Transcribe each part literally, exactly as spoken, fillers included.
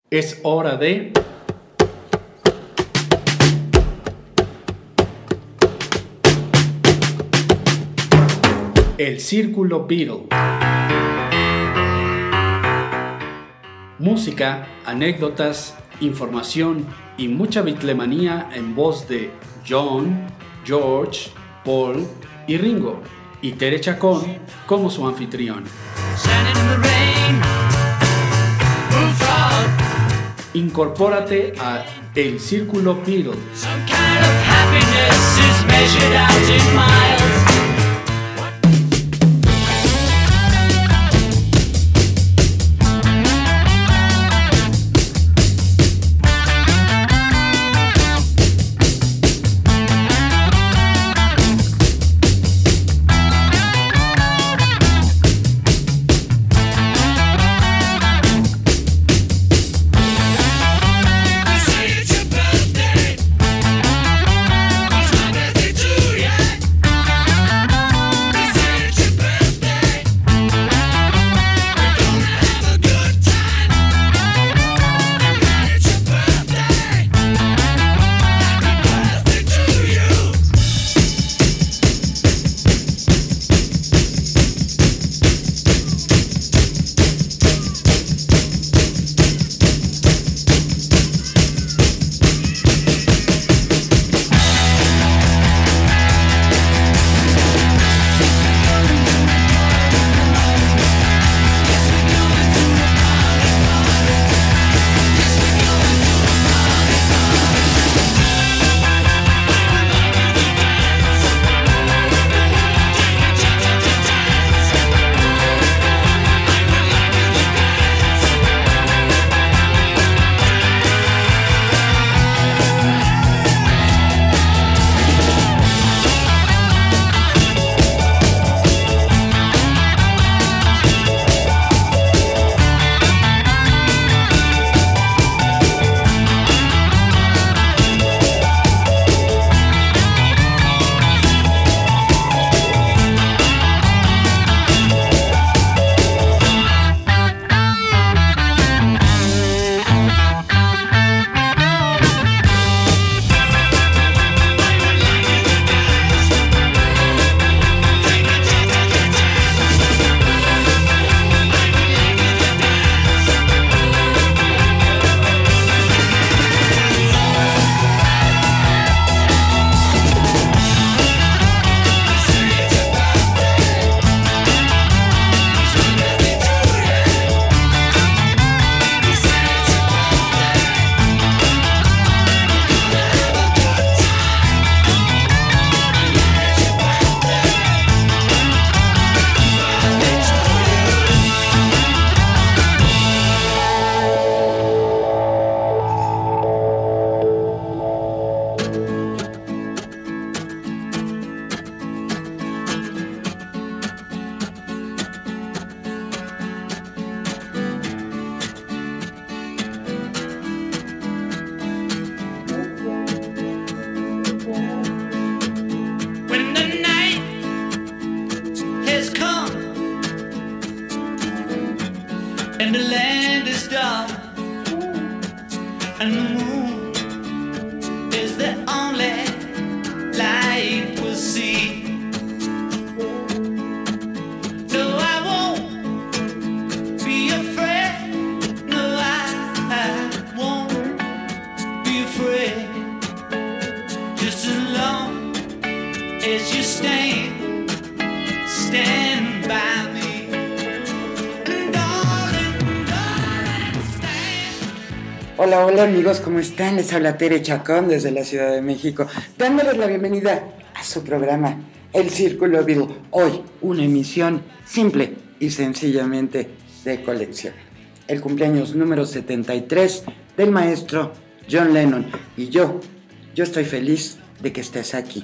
Es hora de... El Círculo Beatle. Música, anécdotas, información y mucha bitlemanía en voz de John, George, Paul y Ringo, y Tere Chacón como su anfitrión. Incorpórate a El Círculo Beatle. Hola, hola amigos, ¿cómo están? Les habla Tere Chacón desde la Ciudad de México, dándoles la bienvenida a su programa El Círculo Beatle. Hoy, una emisión simple y sencillamente de colección. El cumpleaños número setenta y tres del maestro John Lennon. Y yo, yo estoy feliz de que estés aquí.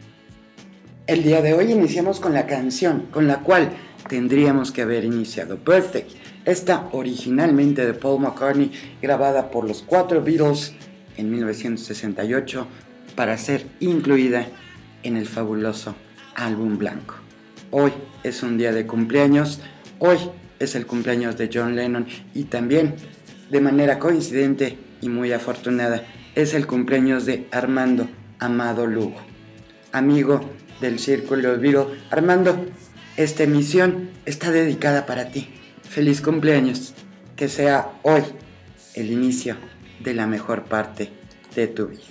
El día de hoy iniciamos con la canción con la cual tendríamos que haber iniciado, Birthday. Esta originalmente de Paul McCartney, grabada por los cuatro Beatles en mil novecientos sesenta y ocho para ser incluida en el fabuloso álbum blanco. Hoy es un día de cumpleaños, hoy es el cumpleaños de John Lennon y también de manera coincidente y muy afortunada, es el cumpleaños de Armando Amado Lugo, amigo del Círculo Beatle. Armando, esta emisión está dedicada para ti. Feliz cumpleaños, que sea hoy el inicio de la mejor parte de tu vida.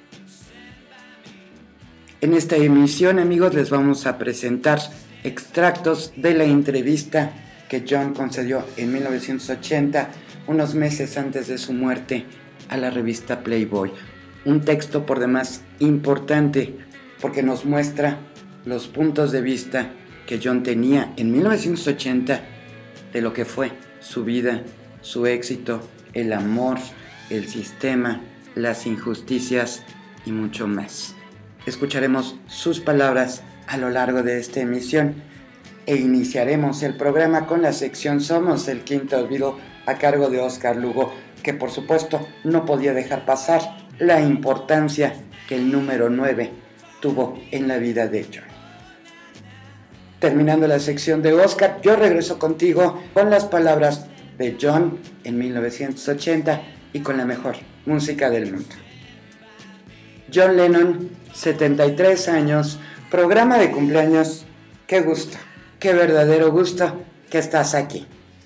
En esta emisión, amigos, les vamos a presentar extractos de la entrevista que John concedió en mil novecientos ochenta, unos meses antes de su muerte, a la revista Playboy. Un texto por demás importante porque nos muestra los puntos de vista que John tenía en mil novecientos ochenta de lo que fue su vida, su éxito, el amor, el sistema, las injusticias y mucho más. Escucharemos sus palabras a lo largo de esta emisión e iniciaremos el programa con la sección Somos el Quinto Beatle a cargo de Oscar Lugo, que por supuesto no podía dejar pasar la importancia que el número nueve tuvo en la vida de John. Terminando la sección de Oscar, yo regreso contigo con las palabras de John en mil novecientos ochenta y con la mejor música del mundo. John Lennon, setenta y tres años, programa de cumpleaños. Qué gusto, qué verdadero gusto que estás aquí.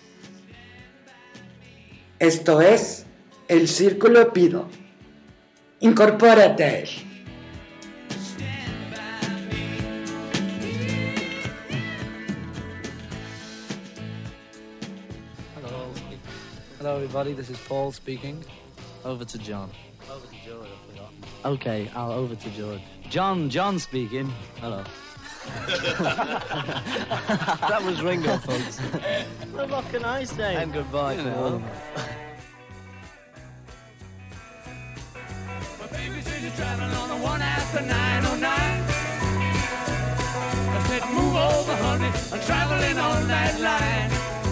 Esto es el Círculo Beatle. Incorpórate a él. Hello. Hello everybody, this is Paul speaking. Over to John. Over to George, I forgot. Okay, I'll over to George. John, John speaking. Hello. That was Ringo, folks. Well, what can I say? And goodbye You for know. all of My baby says you're traveling on the one after nine oh nine. I said, move over, honey, I'm traveling on that line.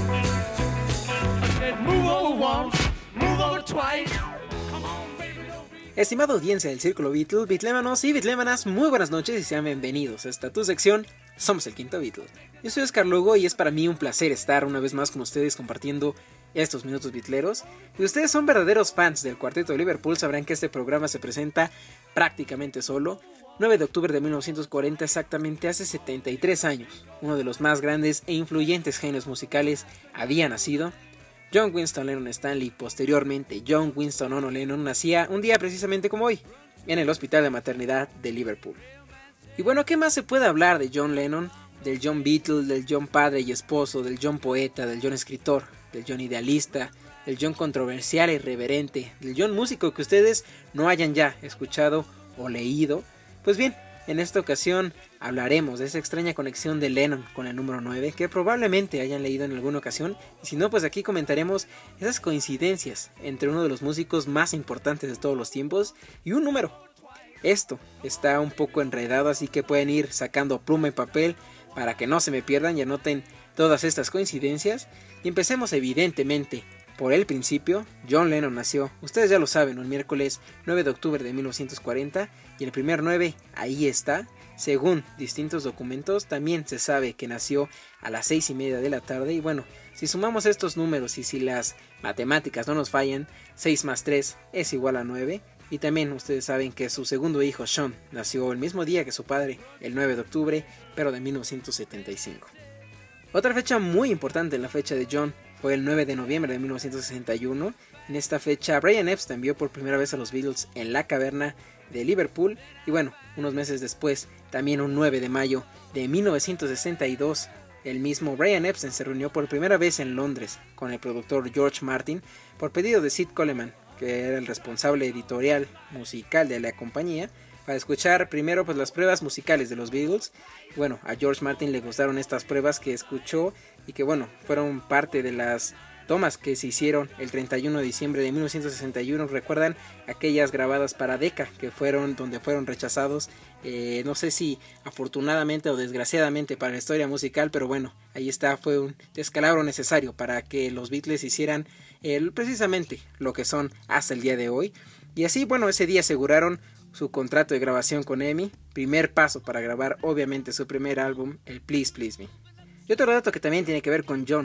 I said, move over once, move over twice. Come on, baby, don't be... Estimada audiencia del Círculo Beatle, bitlémanos y bitlémanas, muy buenas noches y sean bienvenidos a esta tu sección, Somos el Quinto Beatle. Yo soy Oscar Lugo y es para mí un placer estar una vez más con ustedes compartiendo estos minutos bitleros. Y ustedes son verdaderos fans del Cuarteto de Liverpool, sabrán que este programa se presenta prácticamente solo. nueve de octubre de mil novecientos cuarenta, exactamente hace setenta y tres años, uno de los más grandes e influyentes genios musicales había nacido. John Winston Lennon Stanley, posteriormente John Winston Ono Lennon, nacía un día precisamente como hoy, en el Hospital de Maternidad de Liverpool. Y bueno, ¿qué más se puede hablar de John Lennon? Del John Beatle, del John padre y esposo, del John poeta, del John escritor, del John idealista, del John controversial e irreverente, del John músico que ustedes no hayan ya escuchado o leído. Pues bien, en esta ocasión hablaremos de esa extraña conexión de Lennon con el número nueve que probablemente hayan leído en alguna ocasión, y si no, pues aquí comentaremos esas coincidencias entre uno de los músicos más importantes de todos los tiempos y un número. Esto está un poco enredado, así que pueden ir sacando pluma y papel para que no se me pierdan y anoten todas estas coincidencias. Y empecemos evidentemente por el principio. John Lennon nació, ustedes ya lo saben, el miércoles nueve de octubre de mil novecientos cuarenta, y el primer nueve ahí está. Según distintos documentos también se sabe que nació a las seis y media de la tarde, y bueno, si sumamos estos números y si las matemáticas no nos fallan, seis más tres es igual a nueve. Y también ustedes saben que su segundo hijo Sean nació el mismo día que su padre, el nueve de octubre, pero de mil novecientos setenta y cinco. Otra fecha muy importante en la fecha de John fue el nueve de noviembre de mil novecientos sesenta y uno. En esta fecha Brian Epstein vio por primera vez a los Beatles en la caverna de Liverpool, y bueno, unos meses después, también un nueve de mayo de mil novecientos sesenta y dos, el mismo Brian Epstein se reunió por primera vez en Londres con el productor George Martin por pedido de Sid Coleman, que era el responsable editorial musical de la compañía, para escuchar primero pues las pruebas musicales de los Beatles. Bueno, a George Martin le gustaron estas pruebas que escuchó y que bueno, fueron parte de las tomas que se hicieron el treinta y uno de diciembre de mil novecientos sesenta y uno. Recuerdan aquellas grabadas para Decca que fueron donde fueron rechazados, eh, no sé si afortunadamente o desgraciadamente para la historia musical, pero bueno, ahí está, fue un descalabro necesario para que los Beatles hicieran eh, precisamente lo que son hasta el día de hoy. Y así, bueno, ese día aseguraron su contrato de grabación con E M I, primer paso para grabar obviamente su primer álbum, el Please Please Me. Y otro dato que también tiene que ver con John,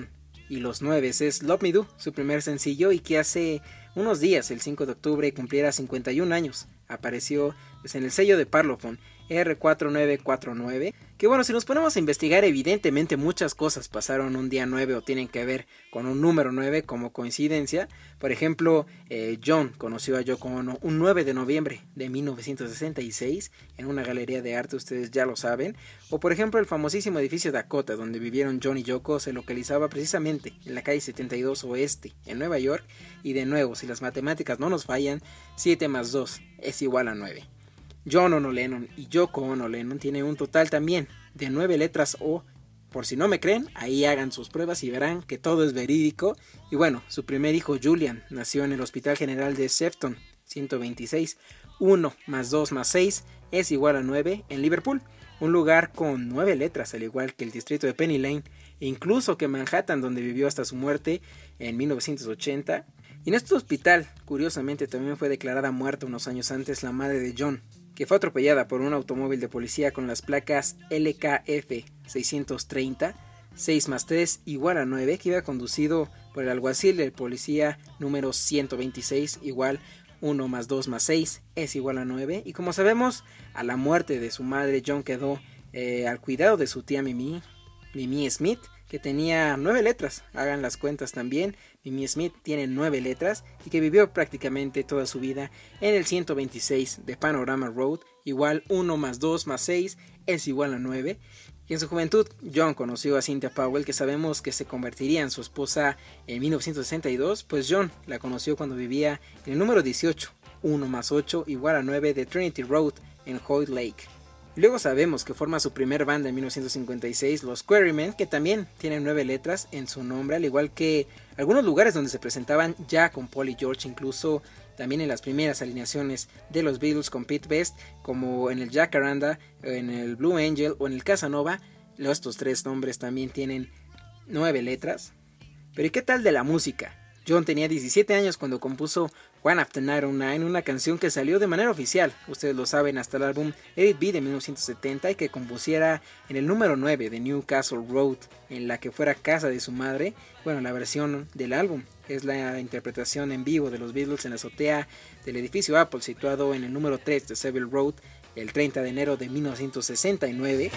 y los nueve es Love Me Do, su primer sencillo, y que hace unos días, el cinco de octubre, cumpliera cincuenta y un años. Apareció pues, en el sello de Parlophone R cuatro nueve cuatro nueve, que bueno, si nos ponemos a investigar, evidentemente muchas cosas pasaron un día nueve o tienen que ver con un número nueve como coincidencia. Por ejemplo, eh, John conoció a Yoko Ono un nueve de noviembre de mil novecientos sesenta y seis en una galería de arte, ustedes ya lo saben. O por ejemplo, el famosísimo edificio Dakota, donde vivieron John y Yoko, se localizaba precisamente en la calle setenta y dos Oeste, en Nueva York. Y de nuevo, si las matemáticas no nos fallan, siete más dos es igual a nueve. John Ono Lennon y Yoko Ono Lennon tienen un total también de nueve letras O. Por si no me creen, ahí hagan sus pruebas y verán que todo es verídico. Y bueno, su primer hijo Julian nació en el Hospital General de Sefton, ciento veintiséis. uno más dos más seis es igual a nueve en Liverpool, un lugar con nueve letras, al igual que el distrito de Penny Lane, e incluso que Manhattan, donde vivió hasta su muerte en mil novecientos ochenta. Y en este hospital, curiosamente, también fue declarada muerta unos años antes la madre de John, que fue atropellada por un automóvil de policía con las placas L K F seiscientos treinta, seis más tres igual a nueve, que iba conducido por el alguacil del policía número ciento veintiséis, igual uno más dos más seis es igual a nueve. Y como sabemos, a la muerte de su madre, John quedó eh, al cuidado de su tía Mimi, Mimi Smith, que tenía nueve letras, hagan las cuentas también. Mimi Smith tiene nueve letras y que vivió prácticamente toda su vida en el ciento veintiséis de Panorama Road, igual uno más dos más seis es igual a nueve. Y en su juventud, John conoció a Cynthia Powell, que sabemos que se convertiría en su esposa en mil novecientos sesenta y dos, pues John la conoció cuando vivía en el número dieciocho, uno más ocho igual a nueve de Trinity Road en Hoyt Lake. Luego sabemos que forma su primer banda en mil novecientos cincuenta y seis, los Quarrymen, que también tienen nueve letras en su nombre, al igual que algunos lugares donde se presentaban ya con Paul y George, incluso también en las primeras alineaciones de los Beatles con Pete Best, como en el Jacaranda, en el Blue Angel o en el Casanova. Estos tres nombres también tienen nueve letras. Pero ¿y qué tal de la música? John tenía diecisiete años cuando compuso One After Night oh Nine, una canción que salió de manera oficial, ustedes lo saben, hasta el álbum Let It Be de mil novecientos setenta, y que compusiera en el número nueve de Newcastle Road, en la que fuera casa de su madre. Bueno, la versión del álbum es la interpretación en vivo de los Beatles en la azotea del edificio Apple, situado en el número tres de Savile Road, el treinta de enero de mil novecientos sesenta y nueve.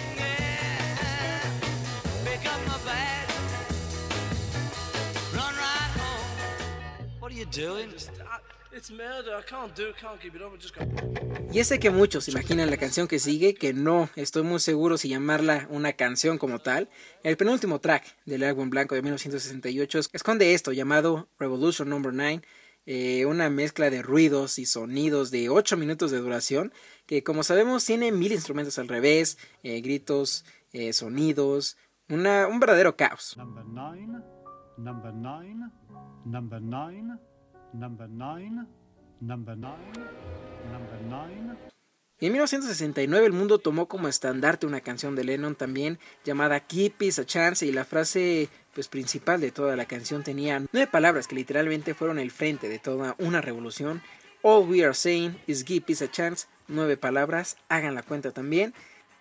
Y ese que muchos imaginan la canción que sigue, que no estoy muy seguro si llamarla una canción como tal. El penúltimo track del álbum blanco de mil novecientos sesenta y ocho esconde esto llamado Revolution número nueve, eh, una mezcla de ruidos y sonidos de ocho minutos de duración, que como sabemos tiene mil instrumentos al revés, eh, gritos, eh, sonidos, una, un verdadero caos. Number nine, number nine, number nine, number nine, number nine, number nine. Y en mil novecientos sesenta y nueve el mundo tomó como estandarte una canción de Lennon también llamada Give Peace a Chance, y la frase pues principal de toda la canción tenía nueve palabras que literalmente fueron el frente de toda una revolución. All we are saying is give peace a chance, nueve palabras, hagan la cuenta también.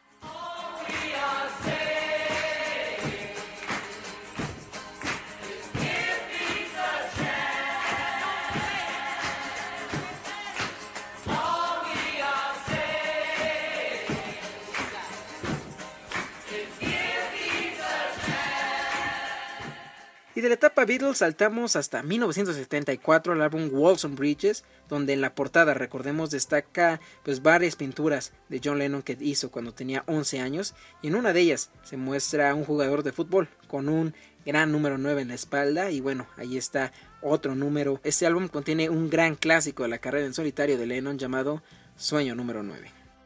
Y de la etapa Beatles saltamos hasta mil novecientos setenta y cuatro al álbum Walls on Bridges, donde en la portada, recordemos, destaca pues varias pinturas de John Lennon que hizo cuando tenía once años, y en una de ellas se muestra a un jugador de fútbol con un gran número nueve en la espalda, y bueno, ahí está otro número. Este álbum contiene un gran clásico de la carrera en solitario de Lennon llamado Sueño número nueve.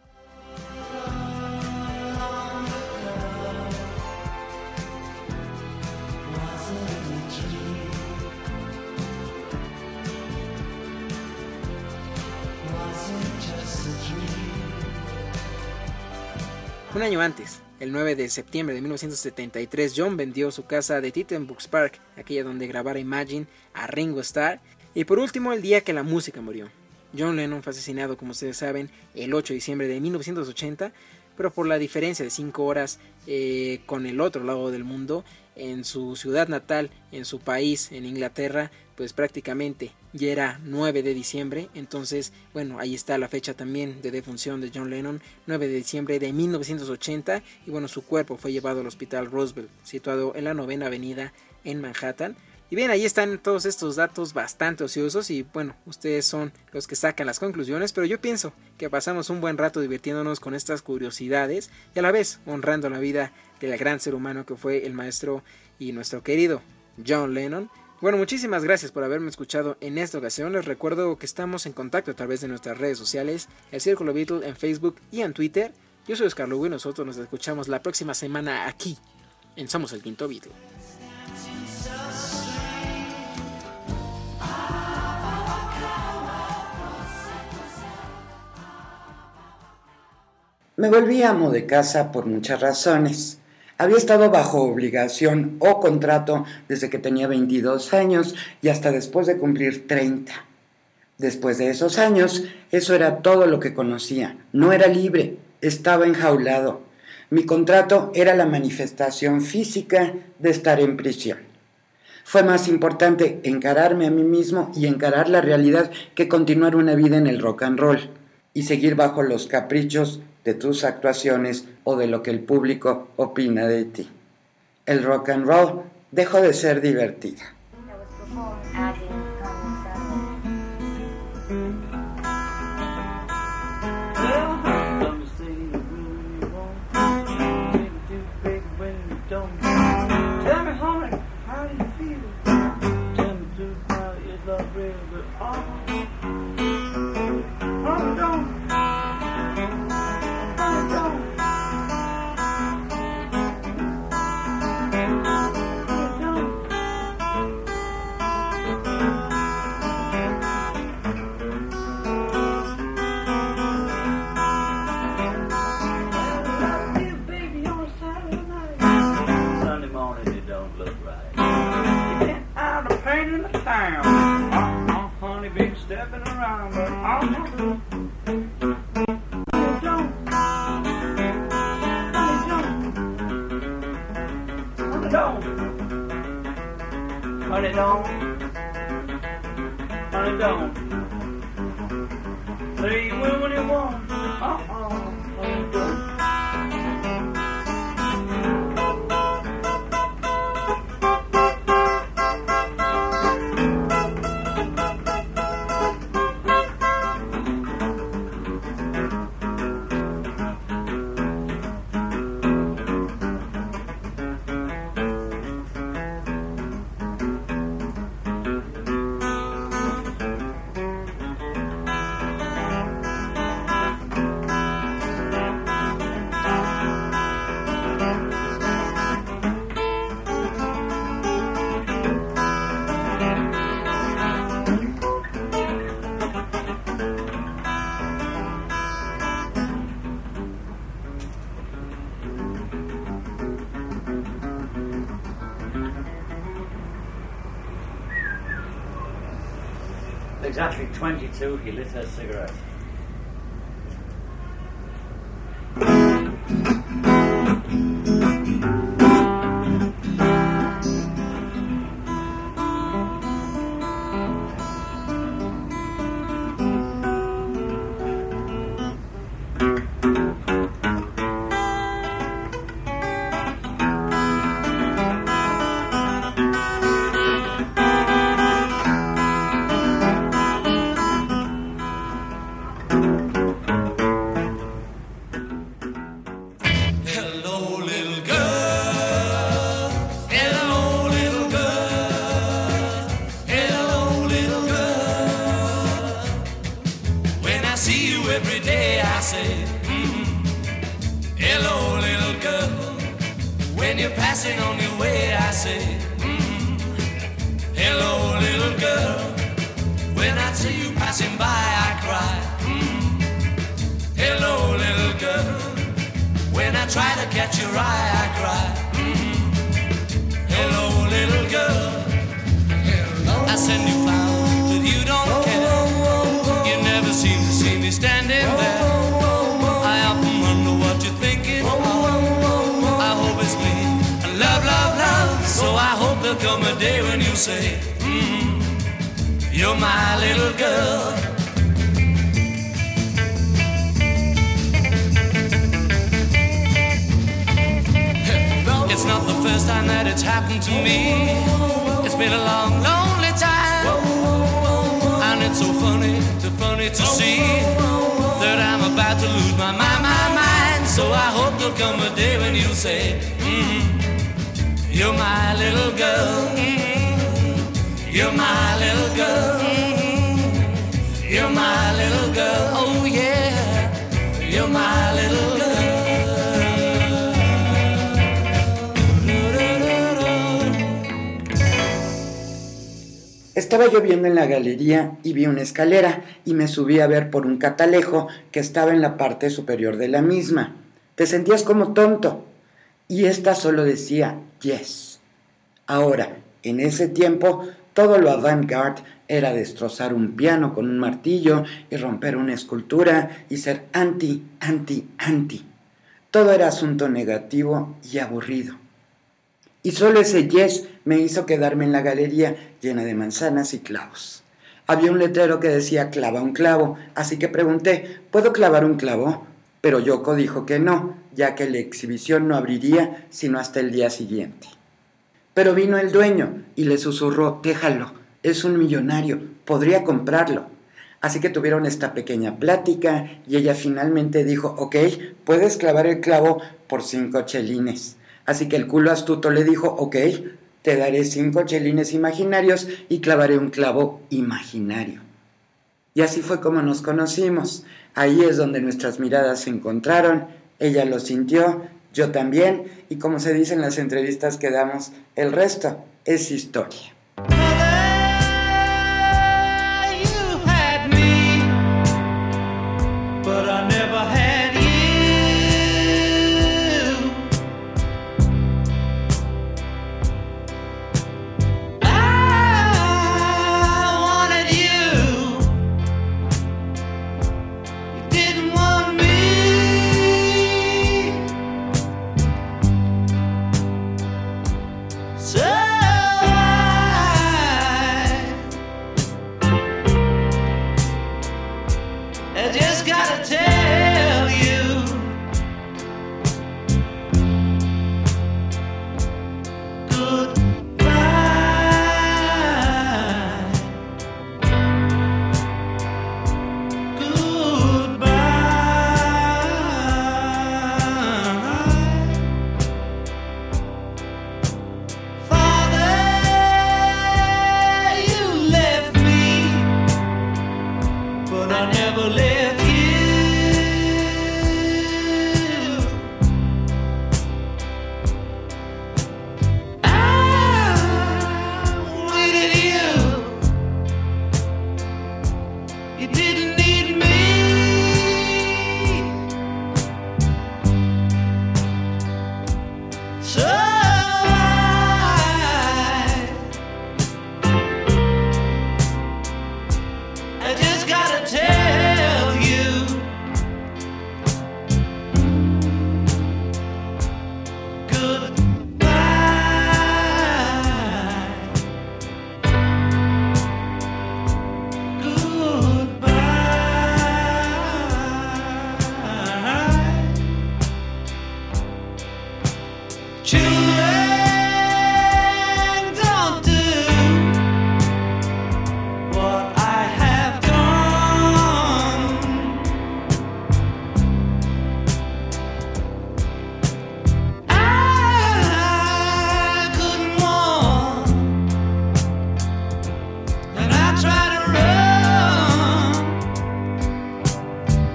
Un año antes, el nueve de septiembre de mil novecientos setenta y tres, John vendió su casa de Tittenbrook Park, aquella donde grabara Imagine, a Ringo Starr. Y por último, el día que la música murió. John Lennon fue asesinado, como ustedes saben, el ocho de diciembre de mil novecientos ochenta, pero por la diferencia de cinco horas eh, con el otro lado del mundo, en su ciudad natal, en su país, en Inglaterra, pues prácticamente ya era nueve de diciembre. Entonces, bueno, ahí está la fecha también de defunción de John Lennon, nueve de diciembre de mil novecientos ochenta, y bueno, su cuerpo fue llevado al Hospital Roosevelt, situado en la Novena Avenida en Manhattan. Y bien, ahí están todos estos datos bastante ociosos y bueno, ustedes son los que sacan las conclusiones, pero yo pienso que pasamos un buen rato divirtiéndonos con estas curiosidades y a la vez honrando la vida del gran ser humano que fue el maestro y nuestro querido John Lennon. Bueno, muchísimas gracias por haberme escuchado en esta ocasión. Les recuerdo que estamos en contacto a través de nuestras redes sociales, el Círculo Beatle en Facebook y en Twitter. Yo soy Oscar Lugo y nosotros nos escuchamos la próxima semana aquí en Somos el Quinto Beatle. Me volví amo de casa por muchas razones. Había estado bajo obligación o contrato desde que tenía veintidós años y hasta después de cumplir treinta. Después de esos años, eso era todo lo que conocía. No era libre, estaba enjaulado. Mi contrato era la manifestación física de estar en prisión. Fue más importante encararme a mí mismo y encarar la realidad que continuar una vida en el rock and roll y seguir bajo los caprichos de tus actuaciones o de lo que el público opina de ti. El rock and roll dejó de ser divertida. Exactly twenty-two, he lit a cigarette. Love, love, love. say, mm, you're my little girl. It's not the first time that it's happened to me. It's been a long, lonely time, and it's so funny, so funny to see that I'm about to lose my mind, my mind. So I hope there'll come a day when you'll say, mm, you're my little girl, mm, you're my little girl, mm, you're my little girl, oh yeah, you're my little girl. Estaba yo viendo en la galería y vi una escalera y me subí a ver por un catalejo que estaba en la parte superior de la misma. Te sentías como tonto. Y esta solo decía yes. Ahora, en ese tiempo, todo lo avant-garde era destrozar un piano con un martillo y romper una escultura y ser anti, anti, anti. Todo era asunto negativo y aburrido. Y solo ese yes me hizo quedarme en la galería llena de manzanas y clavos. Había un letrero que decía clava un clavo, así que pregunté, ¿puedo clavar un clavo? Pero Yoko dijo que no, ya que la exhibición no abriría sino hasta el día siguiente. Pero vino el dueño y le susurró, déjalo, es un millonario, podría comprarlo. Así que tuvieron esta pequeña plática y ella finalmente dijo, ok, puedes clavar el clavo por cinco chelines. Así que el culo astuto le dijo, ok, te daré cinco chelines imaginarios y clavaré un clavo imaginario. Y así fue como nos conocimos. Ahí es donde nuestras miradas se encontraron, ella lo sintió, yo también, y como se dice en las entrevistas que damos, el resto es historia.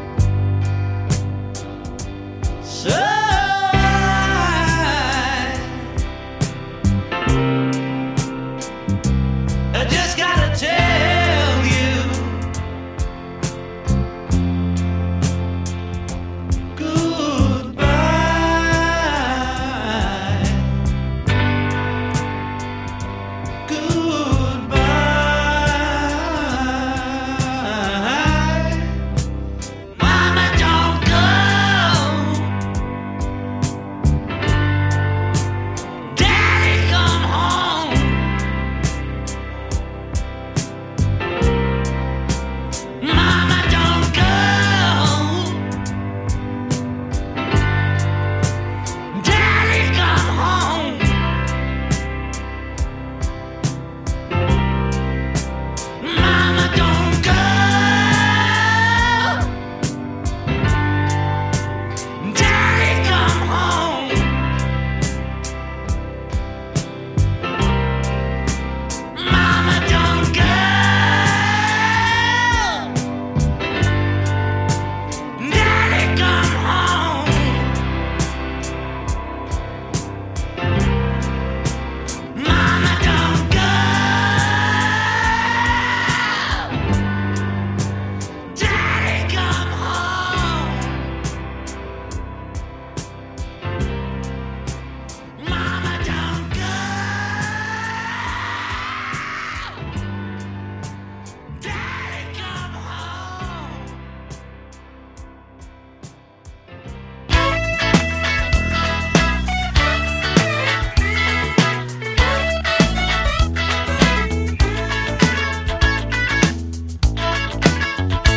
So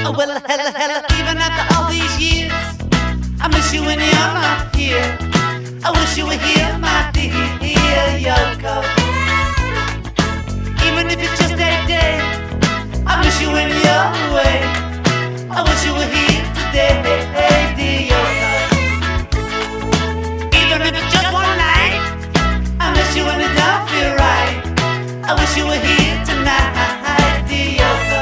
Oh, well, hella, hella, even after all these years, I miss you when you're not here. I wish you were here, my dear Yoko. Even if it's just a day, I miss you when you're away. I wish you were here today, dear Yoko. Even if it's just one night, I miss you when it don't feel right. I wish you were here tonight, dear Yoko.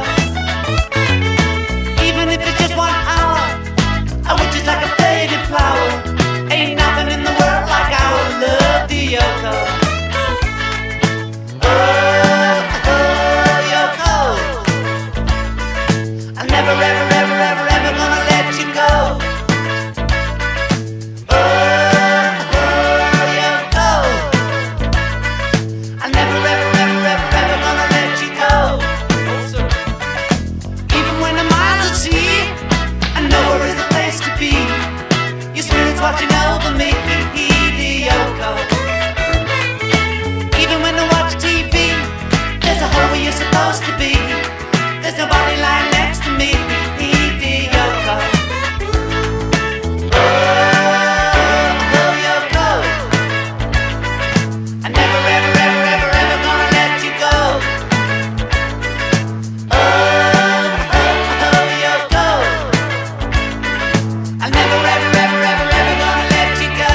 Even if it's just one hour, I wish it's like a faded flower. Ain't nothing in the world like our love, dear Yoko. Oh, oh, Yoko. I'm never, ever, ever, ever, ever gonna let you go. Oh, oh, Yoko. I'm never, ever, ever, ever, ever gonna let you go. Even when I'm miles at sea, I know where is the place to be. Your spirit's watching over me, dear Yoko. Even when I watch T V, there's a hole where you're supposed to be. There's nobody lying next to me, dear Yoko. Oh, oh, Yoko. I'm never, ever, ever, ever, ever gonna let you go. Oh, oh, oh, Yoko. I'm never, ever, ever, ever, ever gonna let you go.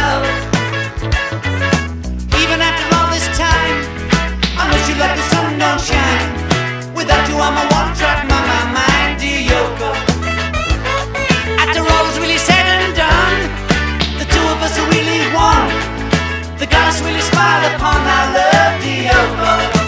Even after all this time, I miss you like the sun don't shine. Without you, I'm a one-track mind, my mind, dear Yoko. After all is really said and done, the two of us are really one. The goddess really smiled upon our love, dear Yoko.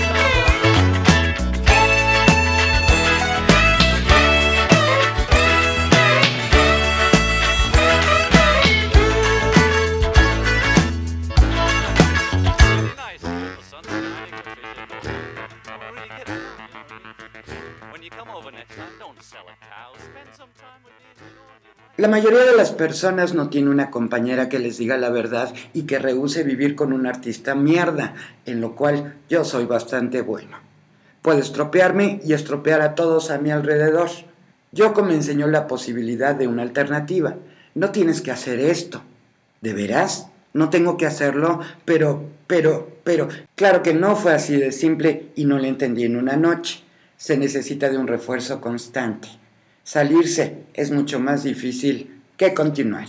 La mayoría de las personas no tiene una compañera que les diga la verdad y que rehúse vivir con un artista mierda, en lo cual yo soy bastante bueno. Puedo estropearme y estropear a todos a mi alrededor. Yoko me enseñó la posibilidad de una alternativa. No tienes que hacer esto. ¿De veras? No tengo que hacerlo, pero, pero, pero... Claro que no fue así de simple y no lo entendí en una noche. Se necesita de un refuerzo constante. Salirse es mucho más difícil que continuar.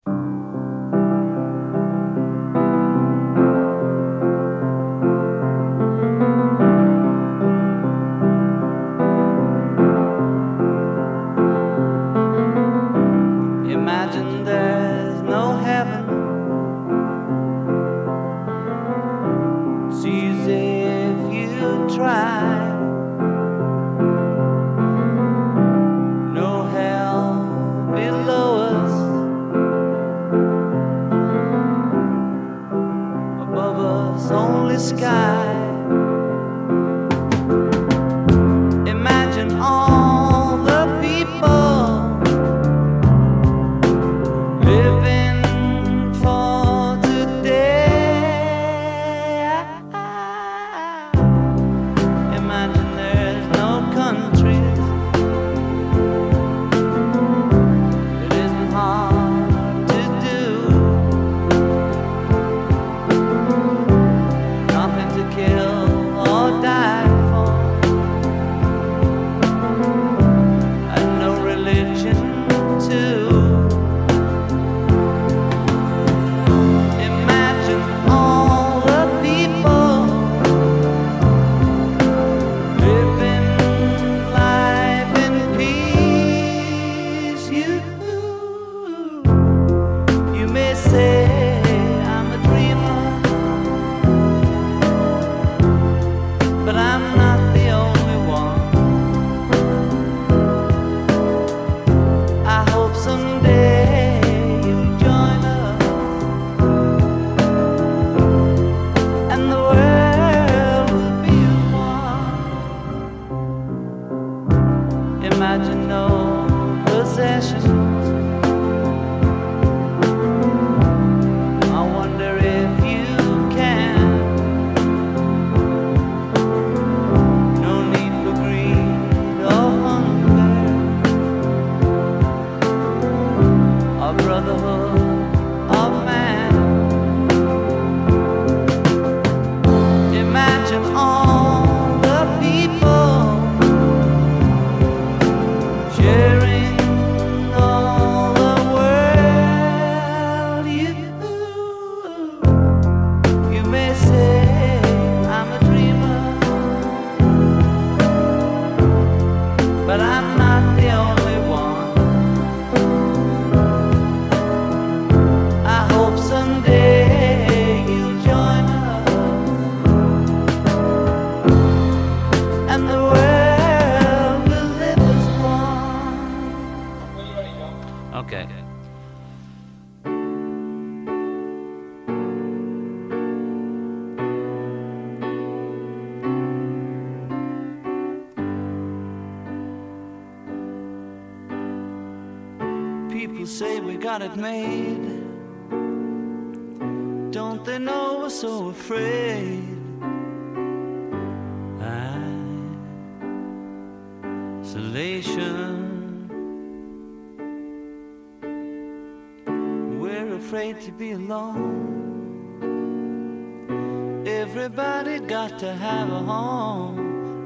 Imagine there's no heaven. It's easy if you try. No hell below us. Above us only sky. Imagine all the people living for today. Imagine there's no countries. It isn't hard to do. Nothing to kill or die for. And no religion too. Imagine all the people living life in peace. You, you may say I'm a dreamer, but I'm not the only one. I hope someday you'll join us, and the world will be as one. Imagine no possessions. I wonder if you can. No need for greed or hunger. Okay. People say we got it made. Don't they know we're so afraid? Isolation. We're afraid to be alone. Everybody got to have a home.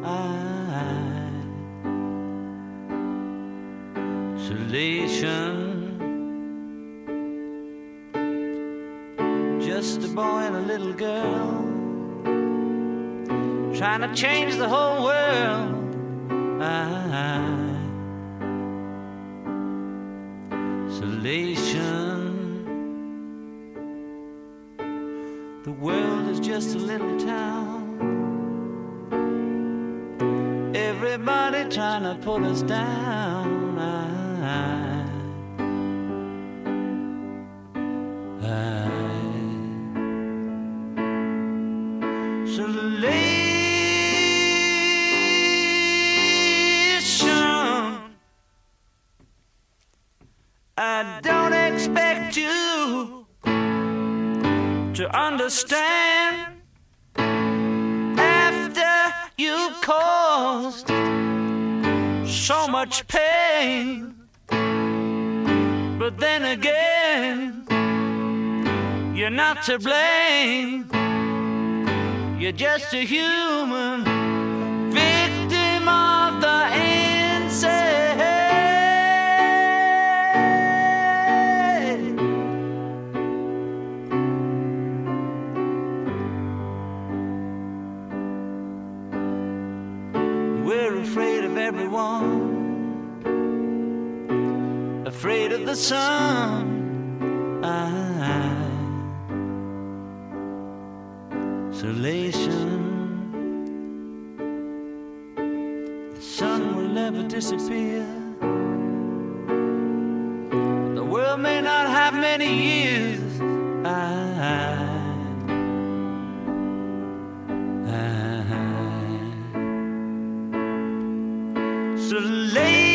Isolation. Just a boy and a little girl trying to change the whole world. Isolation. The world is just a little town. Everybody trying to put us down. Isolation. I don't expect you to understand after you've caused so much pain. But then again, you're not to blame. You're just a human victim of the insane. We're afraid of everyone, afraid of the sun. Isolation. The sun will never disappear. The world may not have many years. Isolation.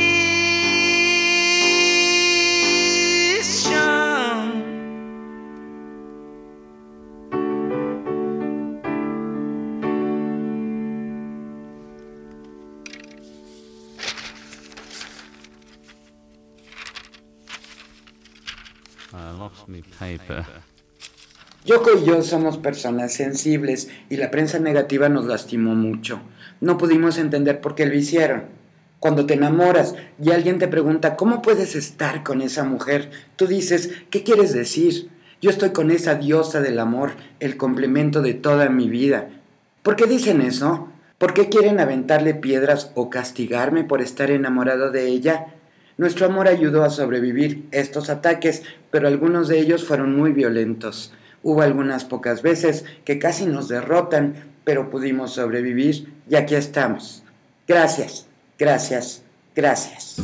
I lost my paper. Yoko y yo somos personas sensibles y la prensa negativa nos lastimó mucho. No pudimos entender por qué lo hicieron. Cuando te enamoras y alguien te pregunta ¿cómo puedes estar con esa mujer? Tú dices, ¿qué quieres decir? Yo estoy con esa diosa del amor, el complemento de toda mi vida. ¿Por qué dicen eso? ¿Por qué quieren aventarle piedras o castigarme por estar enamorado de ella? Nuestro amor ayudó a sobrevivir estos ataques, pero algunos de ellos fueron muy violentos. Hubo algunas pocas veces que casi nos derrotan, pero pudimos sobrevivir y aquí estamos. Gracias, gracias, gracias.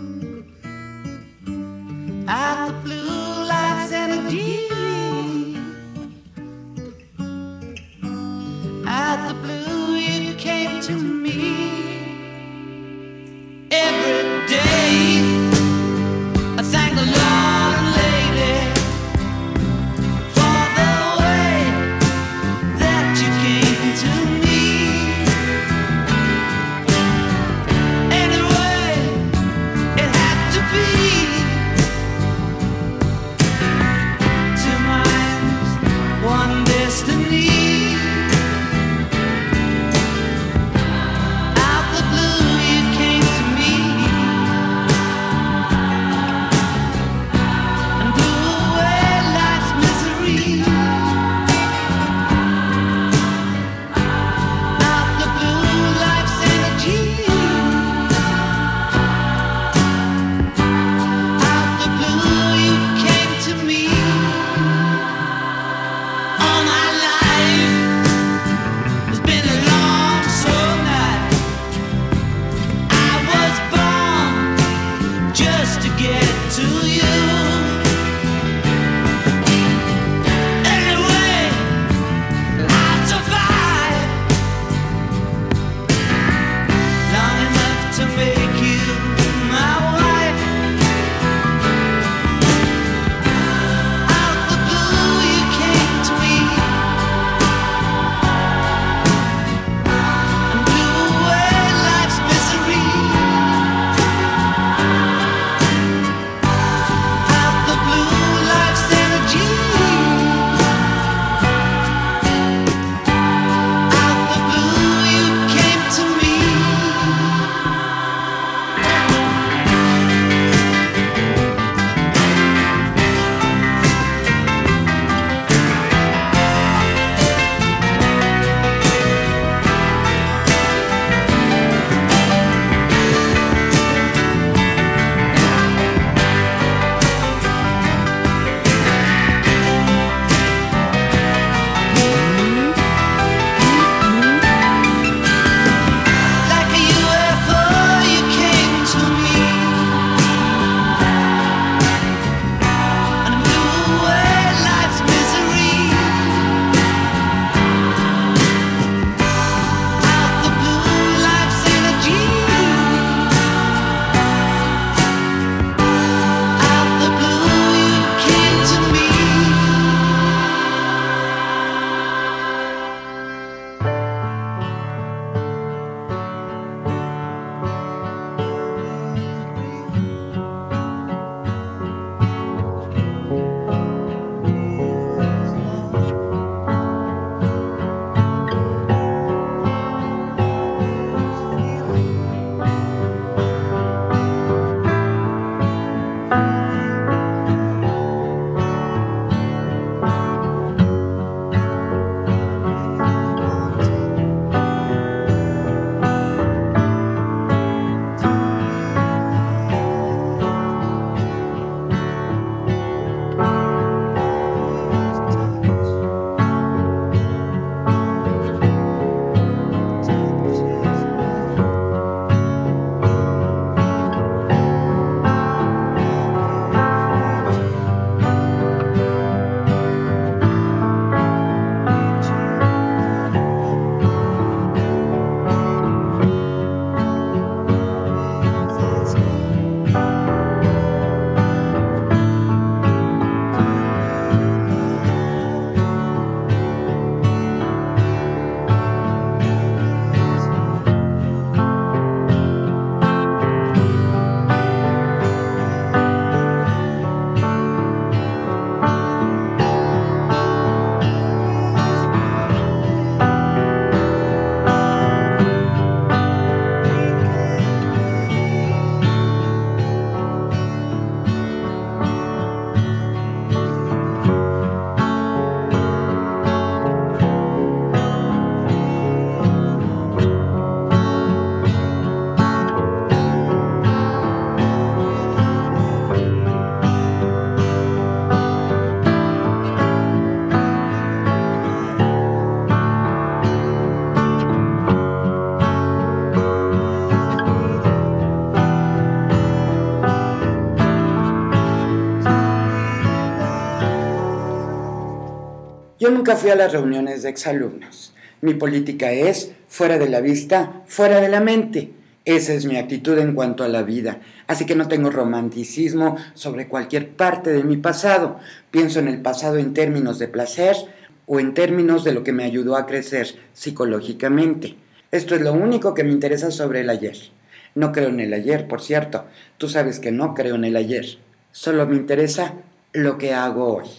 Out the blue, life's energy Yo nunca fui a las reuniones de exalumnos. Mi política es fuera de la vista, fuera de la mente. Esa es mi actitud en cuanto a la vida. Así que no tengo romanticismo sobre cualquier parte de mi pasado. Pienso en el pasado en términos de placer o en términos de lo que me ayudó a crecer psicológicamente. Esto es lo único que me interesa sobre el ayer. No creo en el ayer, por cierto. Tú sabes que no creo en el ayer. Solo me interesa lo que hago hoy.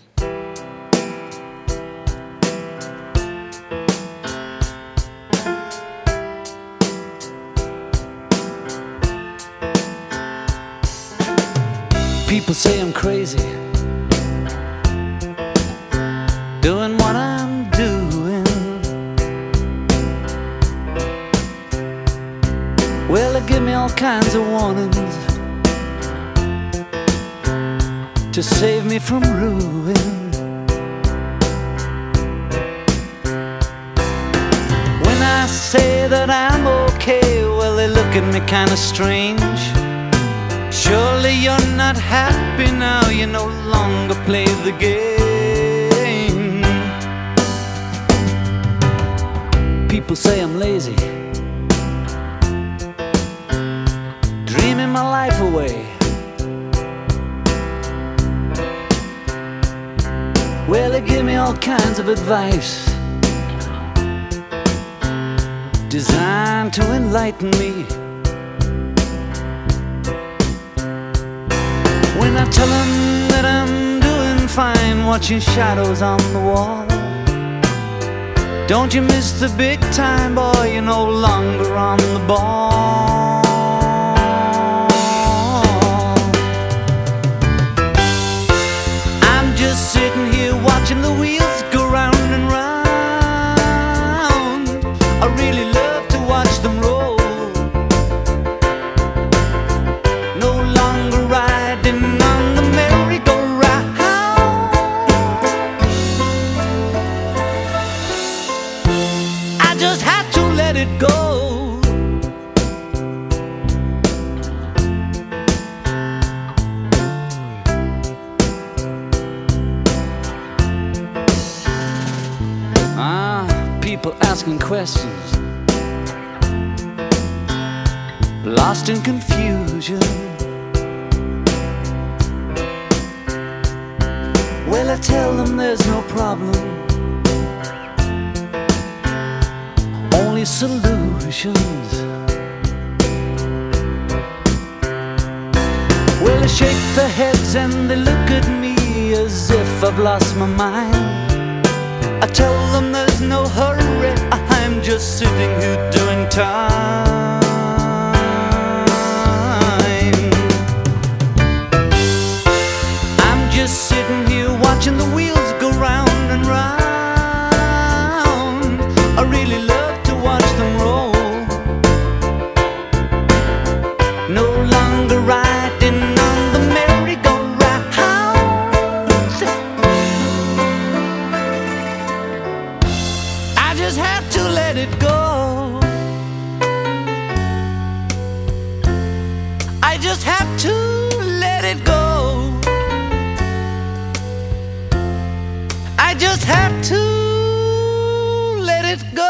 People say I'm crazy, doing what I'm doing. Well, they give me all kinds of warnings to save me from ruin. When I say that I'm okay, well, they look at me kind of strange. Surely you're not happy now, you no longer play the game. People say I'm lazy, dreaming my life away. Well, they give me all kinds of advice designed to enlighten me. When I tell them that I'm doing fine, watching shadows on the wall, don't you miss the big time, boy, you're no longer on the ball. I'm just sitting here watching the wheels go round and round. I really love to watch them roll. No longer riding on the merry-go-round. I just had to let it go. Ah, people asking questions, lost in confusion. Well, I tell them there's no problem, only solutions. Well, they shake their heads and they look at me as if I've lost my mind. I tell them there's no hurry, I'm just sitting here doing time. I'm just sitting here watching the wheels go round and round. I really love to watch them roll. No longer riding on the merry-go-round. I just have to let it go. I just have to let it go. I just have to let it go.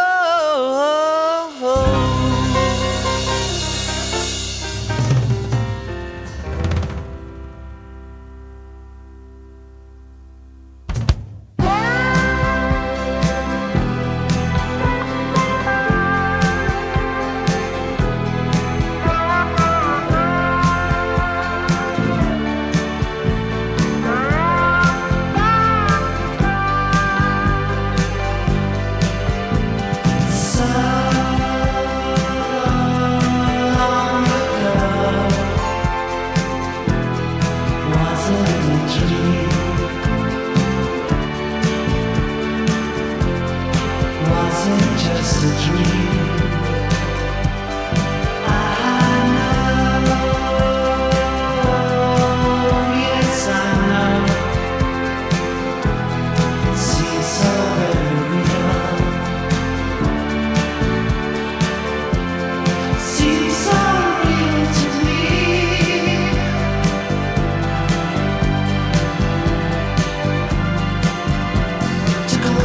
To go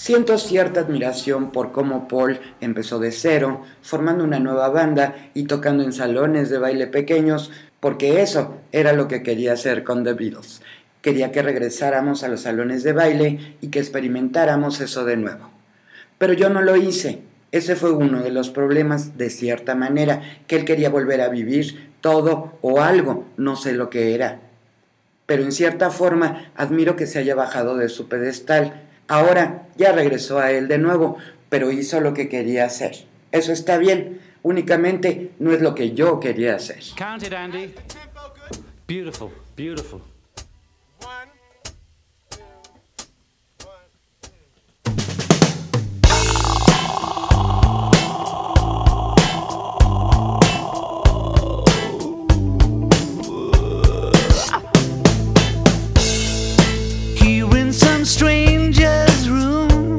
Siento cierta admiración por cómo Paul empezó de cero, formando una nueva banda y tocando en salones de baile pequeños, porque eso era lo que quería hacer con The Beatles. Quería que regresáramos a los salones de baile y que experimentáramos eso de nuevo. Pero yo no lo hice. Ese fue uno de los problemas, de cierta manera, que él quería volver a vivir todo o algo, no sé lo que era. Pero en cierta forma admiro que se haya bajado de su pedestal. Ahora ya regresó a él de nuevo, pero hizo lo que quería hacer. Eso está bien, únicamente no es lo que yo quería hacer. Count it, Andy. Beautiful, beautiful. Stranger's room,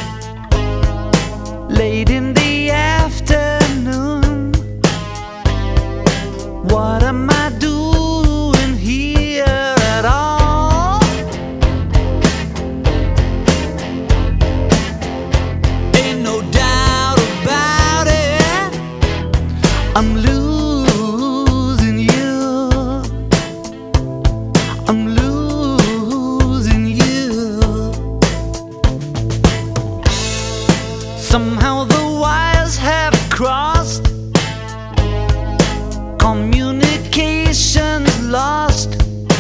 late in the afternoon. What am I doing here at all? Ain't no doubt about it, I'm losing you. I'm losing. Somehow the wires have crossed, communication's lost.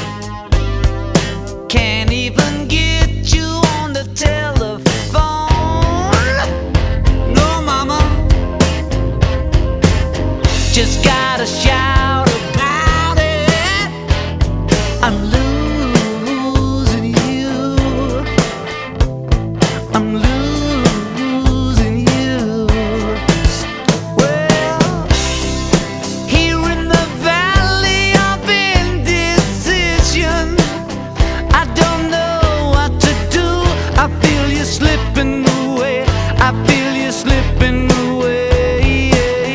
Can't even get you on the telephone. No, mama, just gotta shout about it. I'm losing you. I'm losing. Slipping away, I feel you slipping away.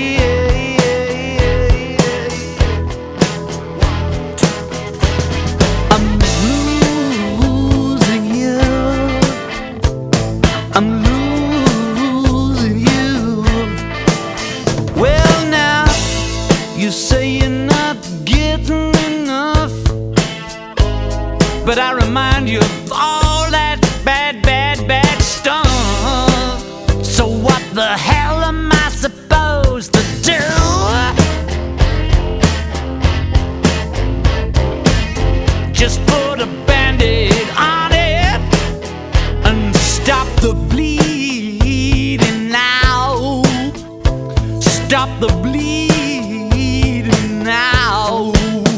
I'm losing you. I'm losing you. Well, now you say you're not getting enough, but I remind you of all that bad, bad, bad stuff. So what the hell am I supposed to do? Just put a band-aid on it and stop the bleeding now. Stop the bleeding now.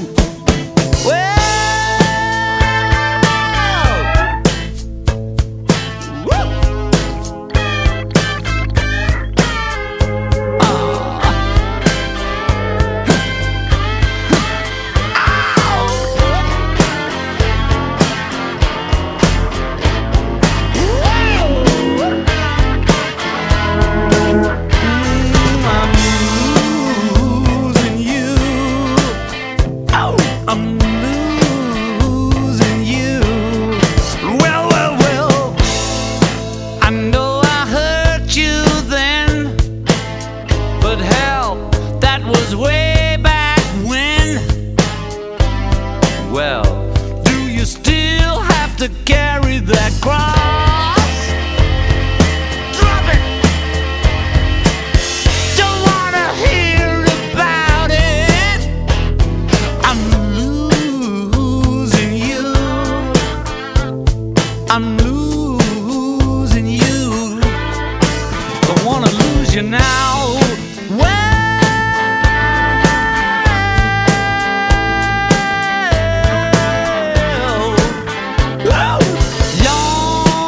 To carry that cross, drop it. Don't wanna hear about it. I'm losing you. I'm losing you. Don't wanna lose you now. Well, Young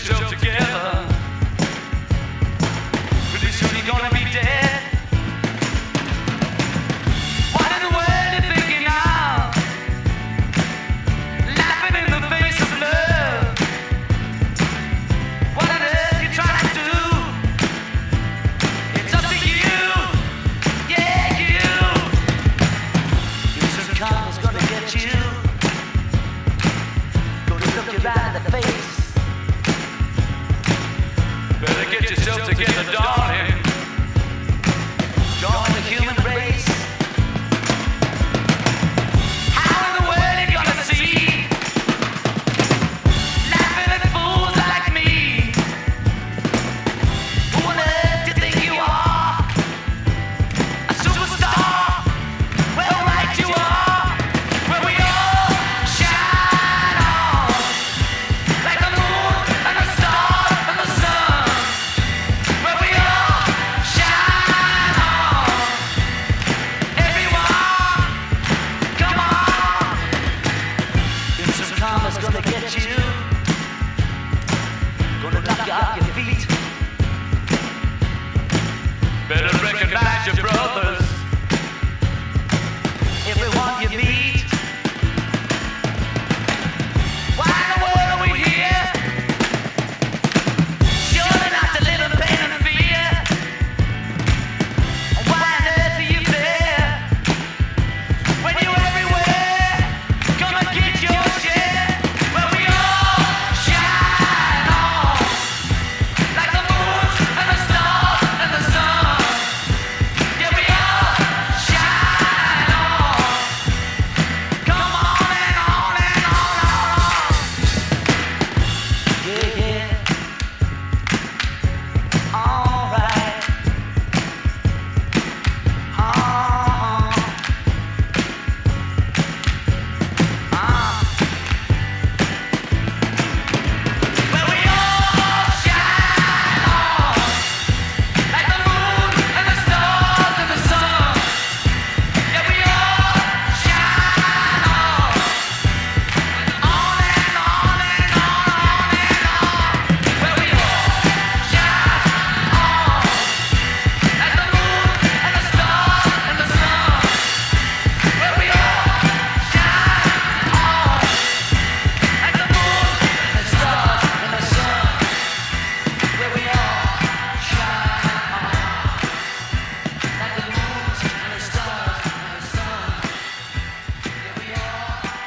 yourself together. Pretty soon you're gonna be dead. What in the world you thinking of? Laughing in the face of love. What on earth you trying to do? It's up to you. Yeah, you. Some karma's gonna get you. Gonna look you right in the face. Better get yourself together, darling. Join the human race. How in the world you gonna see? Laughing at fools like me. Who on earth do you think you are? A superstar? Well, right you are. Where we all shine on. Like the moon and the stars and the sun. Where we all shine on. Everyone, come on. If some karma's gonna get you, gonna knock you off your feet. Better recognize your brothers. Everyone you meet. Why in the world are we here? Surely not to live in pain and fear. Why on earth are you there? When you're everywhere, come and get your share. Where we all shine on. Like the moon and the stars and the sun. Yeah, we all shine on. Come on and on and on and on. Yeah, yeah. All right. Uh-huh. Uh. Where we all shine on. Like the moon and the stars and the sun. Yeah, we all shine on. On and on and on and on. Where we all shine on. Like the moon and the stars and the sun. Where we all shine on. Like the moon and the stars and the sun. Where we all shine on. Like the moon and the stars and the sun. Where we all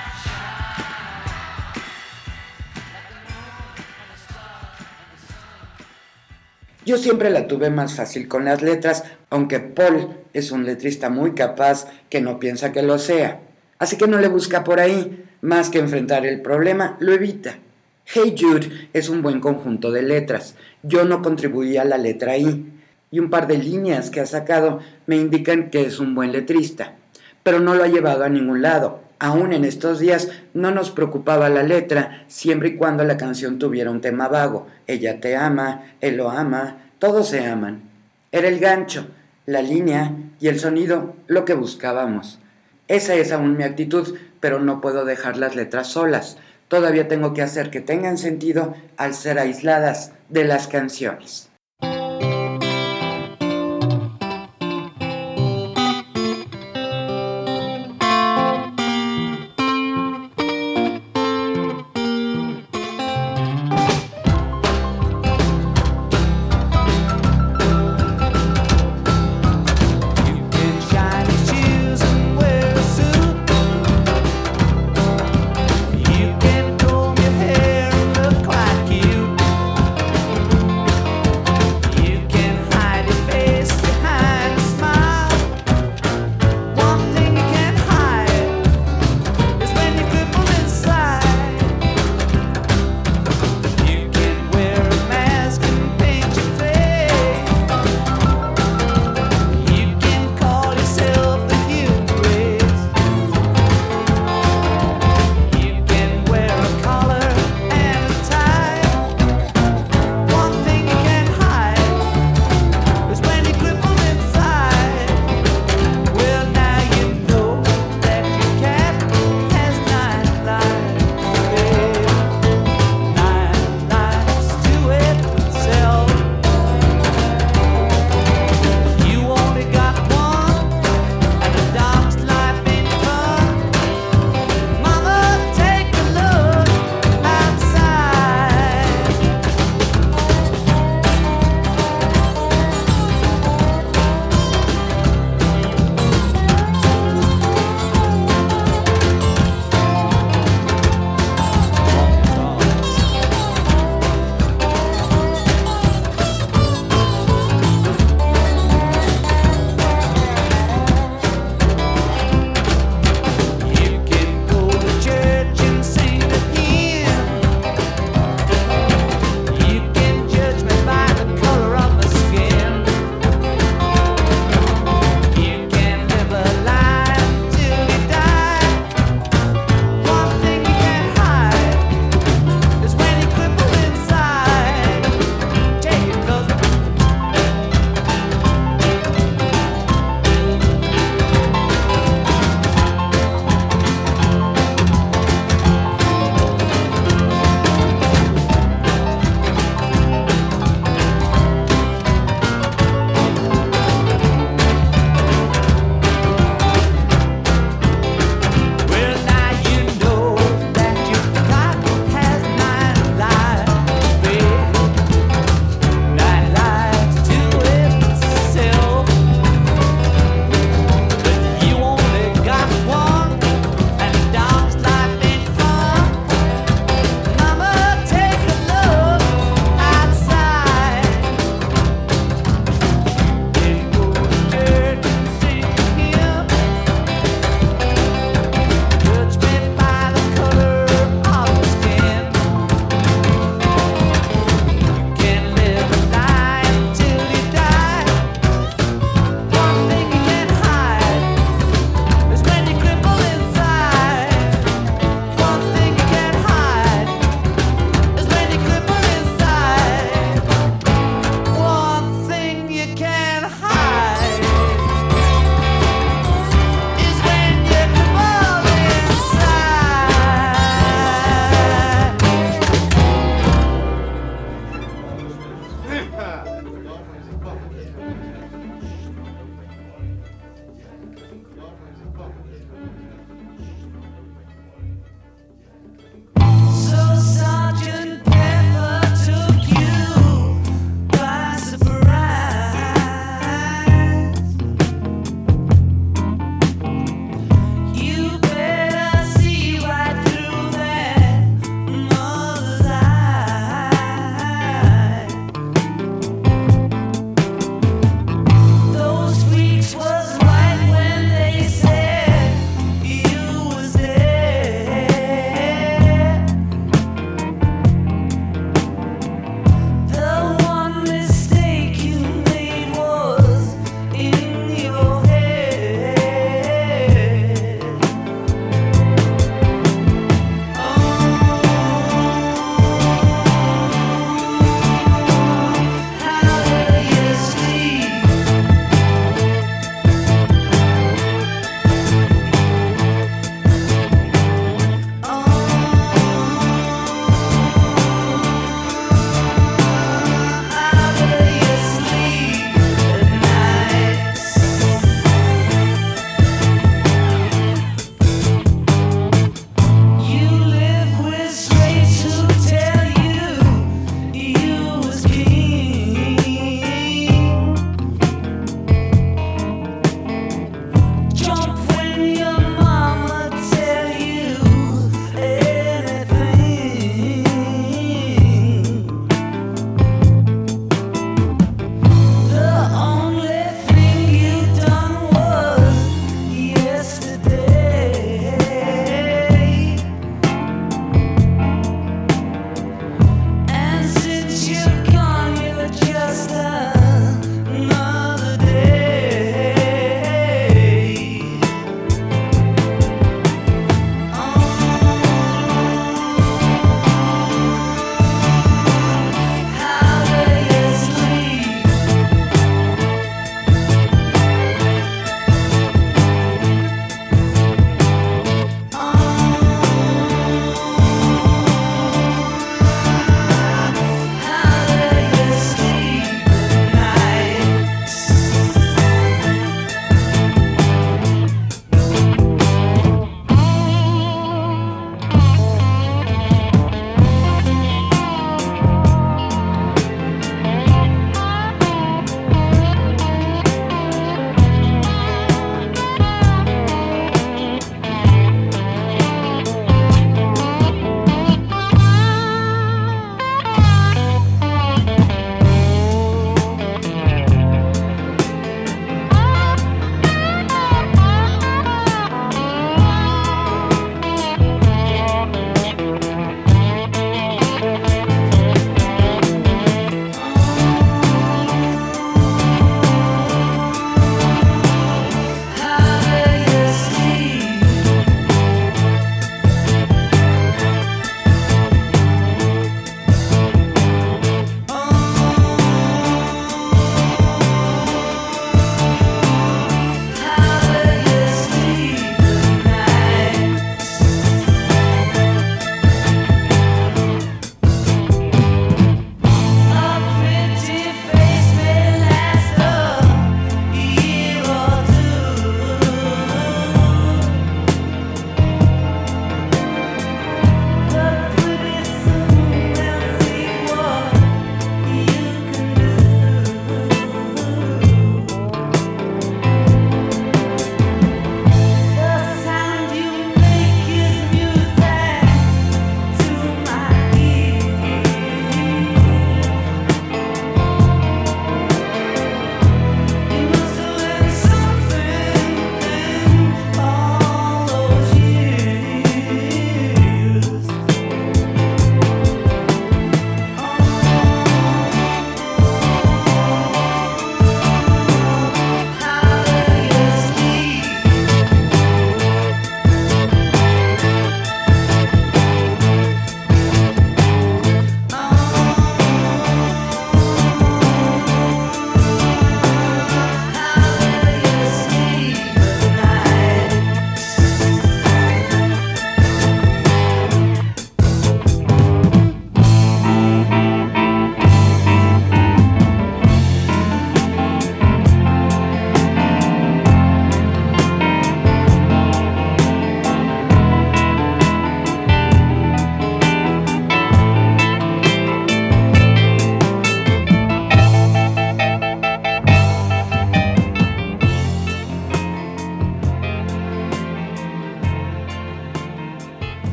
Yo siempre la tuve más fácil con las letras, aunque Paul es un letrista muy capaz que no piensa que lo sea. Así que no le busca por ahí, más que enfrentar el problema, lo evita. Hey Jude es un buen conjunto de letras. Yo no contribuí a la letra I, y un par de líneas que ha sacado me indican que es un buen letrista, pero no lo ha llevado a ningún lado. Aún en estos días no nos preocupaba la letra, siempre y cuando la canción tuviera un tema vago. Ella te ama, él lo ama, todos se aman. Era el gancho, la línea y el sonido lo que buscábamos. Esa es aún mi actitud, pero no puedo dejar las letras solas. Todavía tengo que hacer que tengan sentido al ser aisladas de las canciones. You can comb your hair and look like you.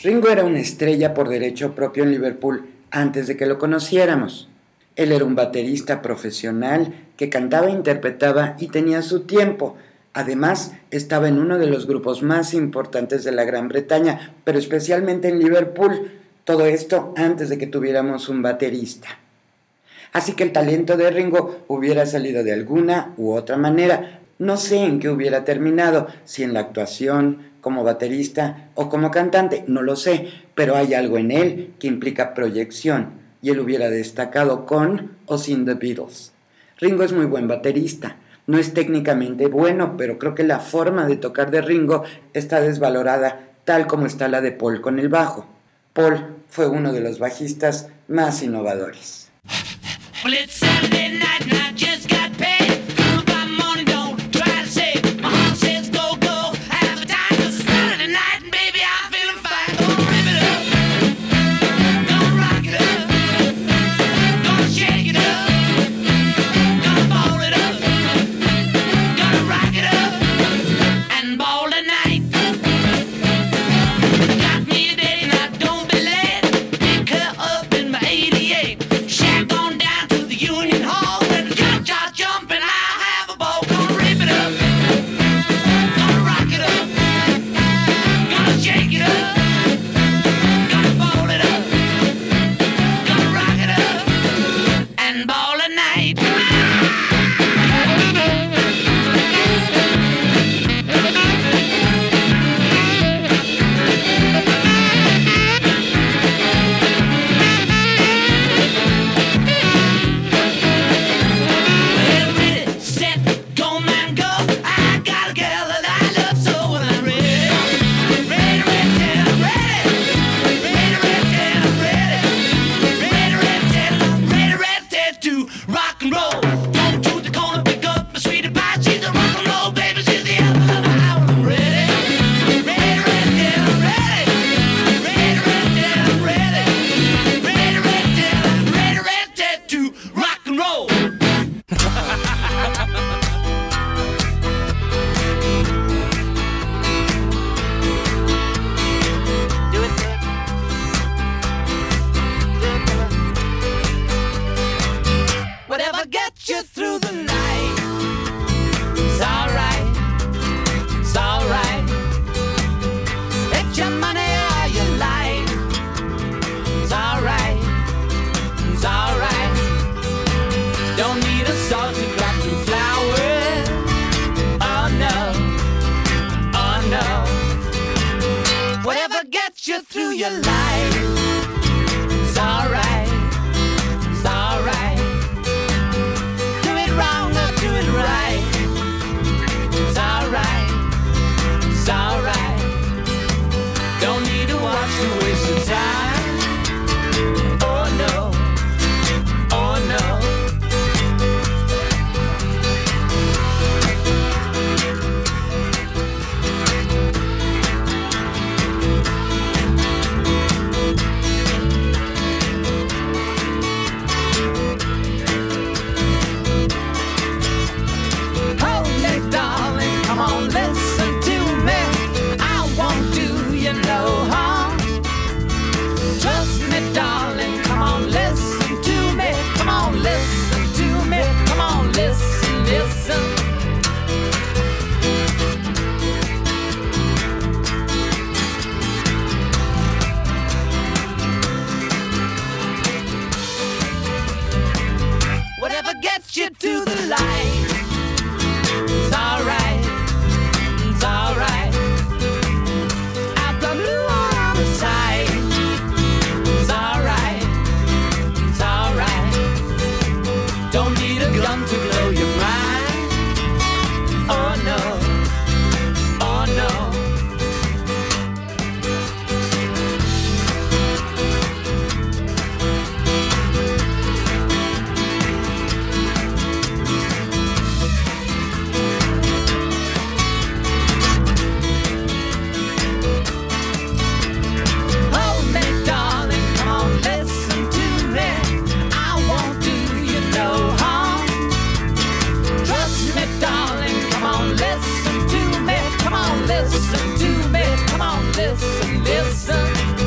Ringo era una estrella por derecho propio en Liverpool antes de que lo conociéramos. Él era un baterista profesional que cantaba, interpretaba y tenía su tiempo. Además, estaba en uno de los grupos más importantes de la Gran Bretaña, pero especialmente en Liverpool. Todo esto antes de que tuviéramos un baterista. Así que el talento de Ringo hubiera salido de alguna u otra manera. No sé en qué hubiera terminado, si en la actuación, como baterista o como cantante, no lo sé, pero hay algo en él que implica proyección, y él hubiera destacado con o sin The Beatles. Ringo es muy buen baterista, no es técnicamente bueno, pero creo que la forma de tocar de Ringo está desvalorada, tal como está la de Paul con el bajo. Paul fue uno de los bajistas más innovadores. Well, it's Saturday night and I just got paid. My money don't try to save. My heart says go, go, have a time. 'Cause it's Saturday night and baby I'm feeling fine. Gonna rip it up, gonna rock it up, gonna shake it up, gonna ball it up, gonna rock it up and ball tonight. Got me a date and I don't be late. Pick her up in my eighty-eight. Shack on down to the Union Hall. When the jump starts jumping, I'll have a ball. Gonna rip it up, gonna rock it up, gonna shake it up, gonna ball it up, gonna rock it up and ball at night. Well, ready, set, go, man, go. I got a girl that I love so. When I'm ready, ready, ready, I'm ready. Ready, ready, I'm ready. Ready, ready, I'm ready, ready to rock and roll. Go to the corner, pick up my sweetie pie. She's a rock and roll baby, she's the apple of my eye. I'm ready, ready, ready, I'm ready. Ready, ready, I'm ready. Ready, ready, I'm ready, ready to rock and roll. Do it, do it. Whatever gets you through the night, it's alright, it's alright. It's your money or your life, it's alright, it's alright. Don't need a salty black and flowers, oh no, oh no. Whatever gets you through your life, it's alright, it's alright. Do it wrong or do it right, it's alright, it's alright. Don't need to watch to waste your time, oh no, oh no. Hold me, darling, come on, listen to me. I won't do you no harm. Trust me, darling, come on, listen to me. Come on, listen to me. Come on, listen, listen. Whatever gets you to the light, it's alright, it's alright. Out the blue or on the side, it's alright, it's alright. Don't need a gun to blow your mind, oh no, oh no. Hold me, darling, come on, listen to me. I won't do you no harm. Trust me, darling, come on, listen to me. Come on, listen to me. Come on, listen, listen.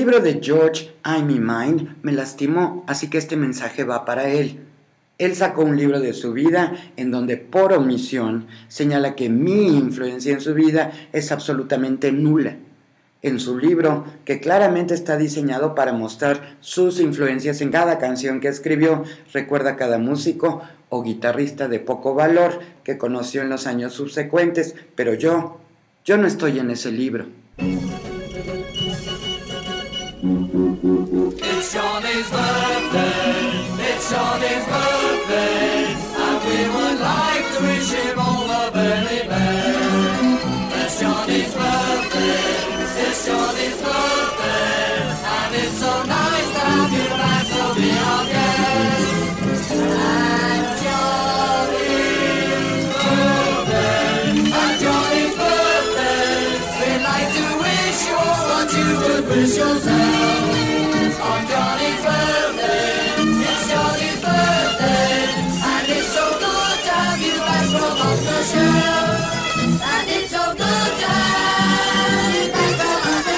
libro de George I'm in Mind me lastimó, así que este mensaje va para él. Él sacó un libro de su vida en donde por omisión señala que mi influencia en su vida es absolutamente nula. En su libro, que claramente está diseñado para mostrar sus influencias en cada canción que escribió, recuerda a cada músico o guitarrista de poco valor que conoció en los años subsecuentes, pero yo, yo no estoy en ese libro. It's Johnny's birthday, it's Johnny's birthday, and we would like to wish him all the very best. It's Johnny's birthday, it's Johnny's birthday, and it's so nice to have you back to be our guest. And Johnny's birthday, and Johnny's birthday, we'd like to wish you all what you would wish yourself. On Johnny's birthday, it's Johnny's birthday, and it's so good to have you back from off the shelf. And it's so good to have you back from off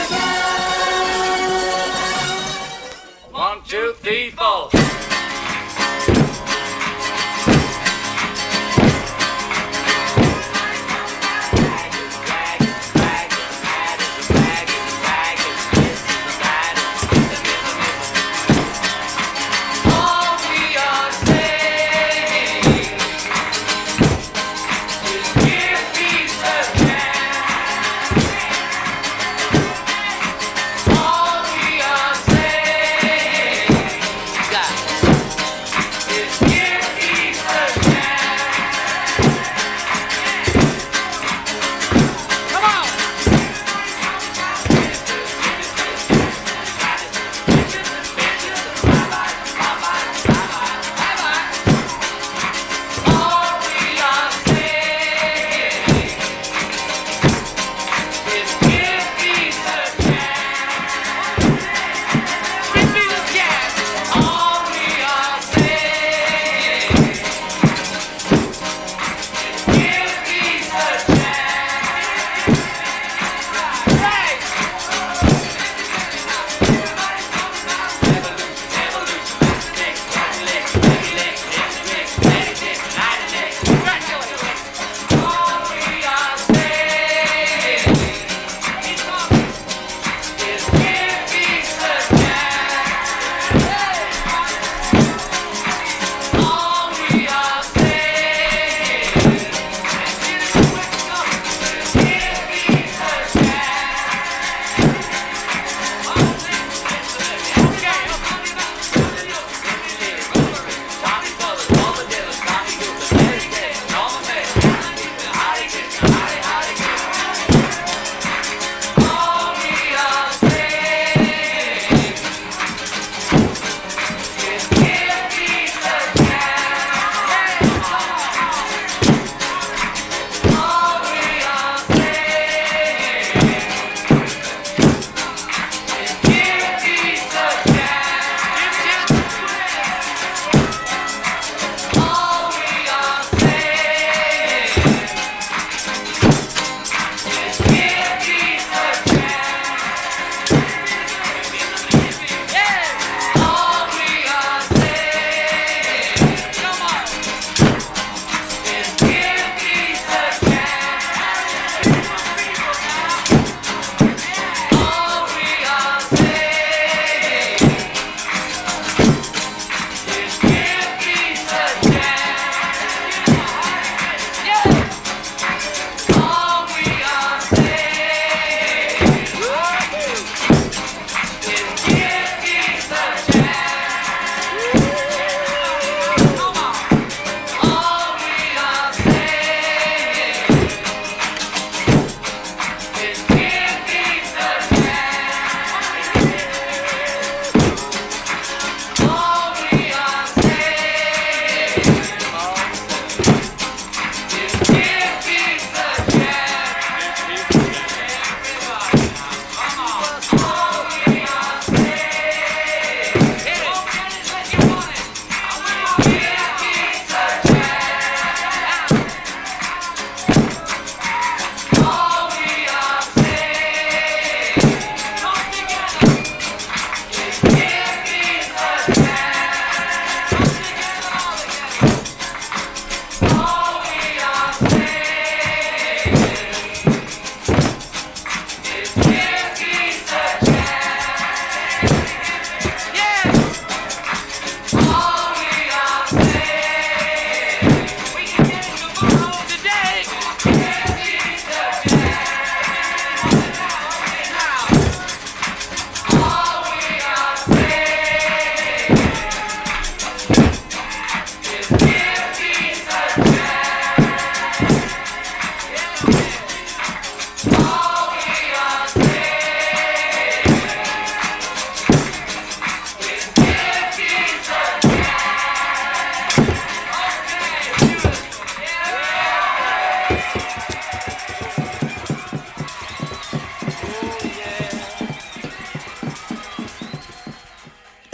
the shelf. One, two, three, four. God.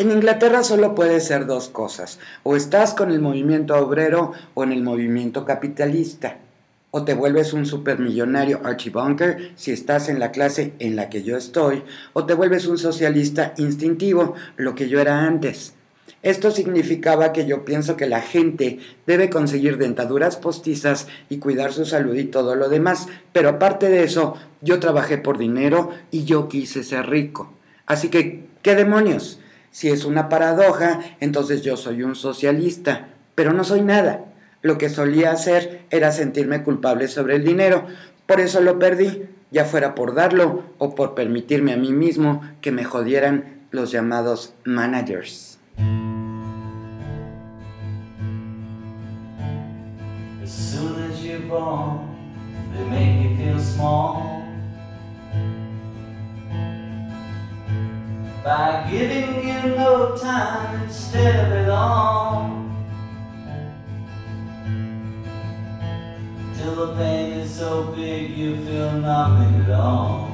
En Inglaterra solo puede ser dos cosas, o estás con el movimiento obrero o en el movimiento capitalista, o te vuelves un supermillonario Archie Bunker si estás en la clase en la que yo estoy, o te vuelves un socialista instintivo, lo que yo era antes. Esto significaba que yo pienso que la gente debe conseguir dentaduras postizas y cuidar su salud y todo lo demás, pero aparte de eso, yo trabajé por dinero y yo quise ser rico. Así que, ¿qué demonios? Si es una paradoja, entonces yo soy un socialista, pero no soy nada. Lo que solía hacer era sentirme culpable sobre el dinero, por eso lo perdí, ya fuera por darlo o por permitirme a mí mismo que me jodieran los llamados managers. As soon as you're born, they make you feel small by giving you no time instead of it all. Till the pain is so big you feel nothing at all.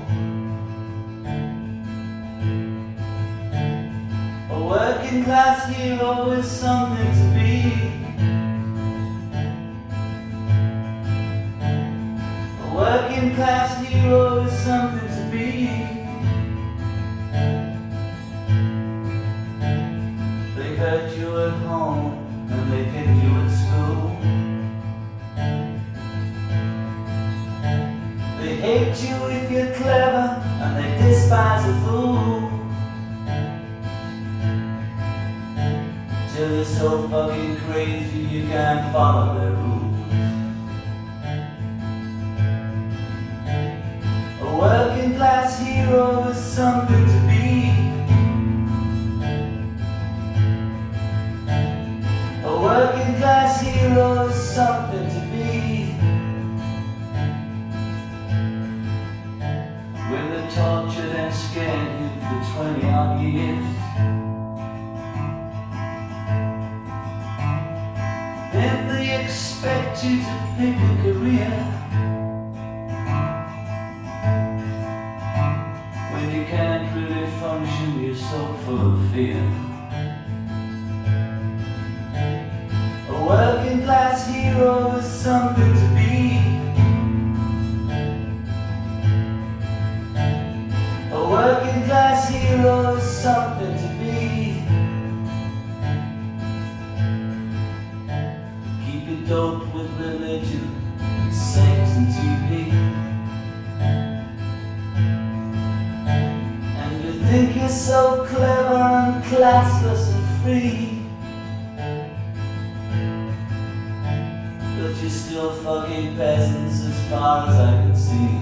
A working class hero is something to be. A working class hero is something to be. They hurt you at home and they hit you at school. They hate you if you're clever and they despise a fool. Till you're so fucking crazy you can't follow their rules. A working class hero is something to be. A working class hero is something to be. When they tortured and scared you for twenty odd years, then they expect you to pick a career. When you can't really function, you're so full of fear. A working class hero is something to be. A working class hero is something to be. Keep it doped with religion, sex and T V. And you think you're so clever and classless and free, but you're still fucking peasants as far as I can see.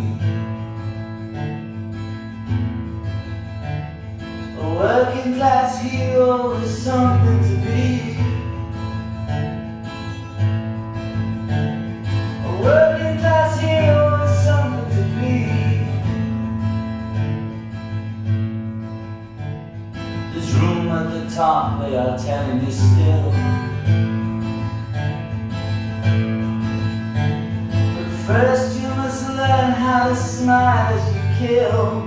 A working class hero is something to be. A working class hero is something to be. There's room at the top, they are telling you still. But first you must learn how to smile as you kill.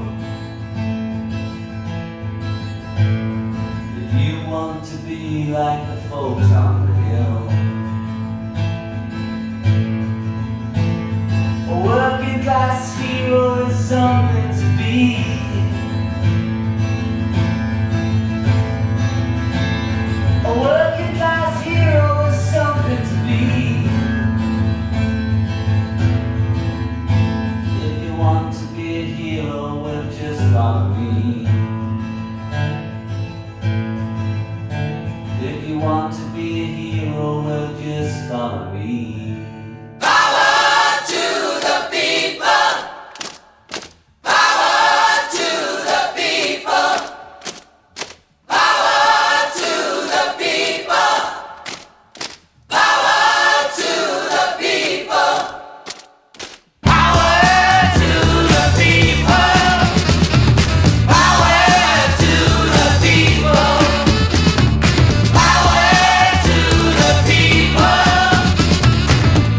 Want to be like the folks on the hill. A working class hero is something to be. A working class hero is something to be. If you want to be a hero, well just follow me. If you want to be a hero, well just follow me. Power to the people! Power to the people! Power to the people! Power to the people! Power to the people! Power to the people! Power to the people!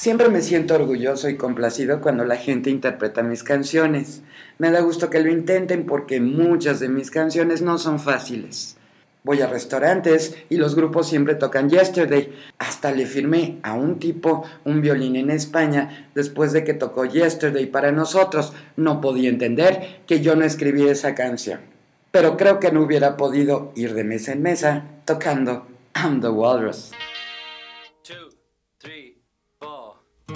Siempre me siento orgulloso y complacido cuando la gente interpreta mis canciones. Me da gusto que lo intenten porque muchas de mis canciones no son fáciles. Voy a restaurantes y los grupos siempre tocan Yesterday. Hasta le firmé a un tipo un violín en España después de que tocó Yesterday para nosotros. No podía entender que yo no escribí esa canción. Pero creo que no hubiera podido ir de mesa en mesa tocando I'm the Walrus. Two, three, four.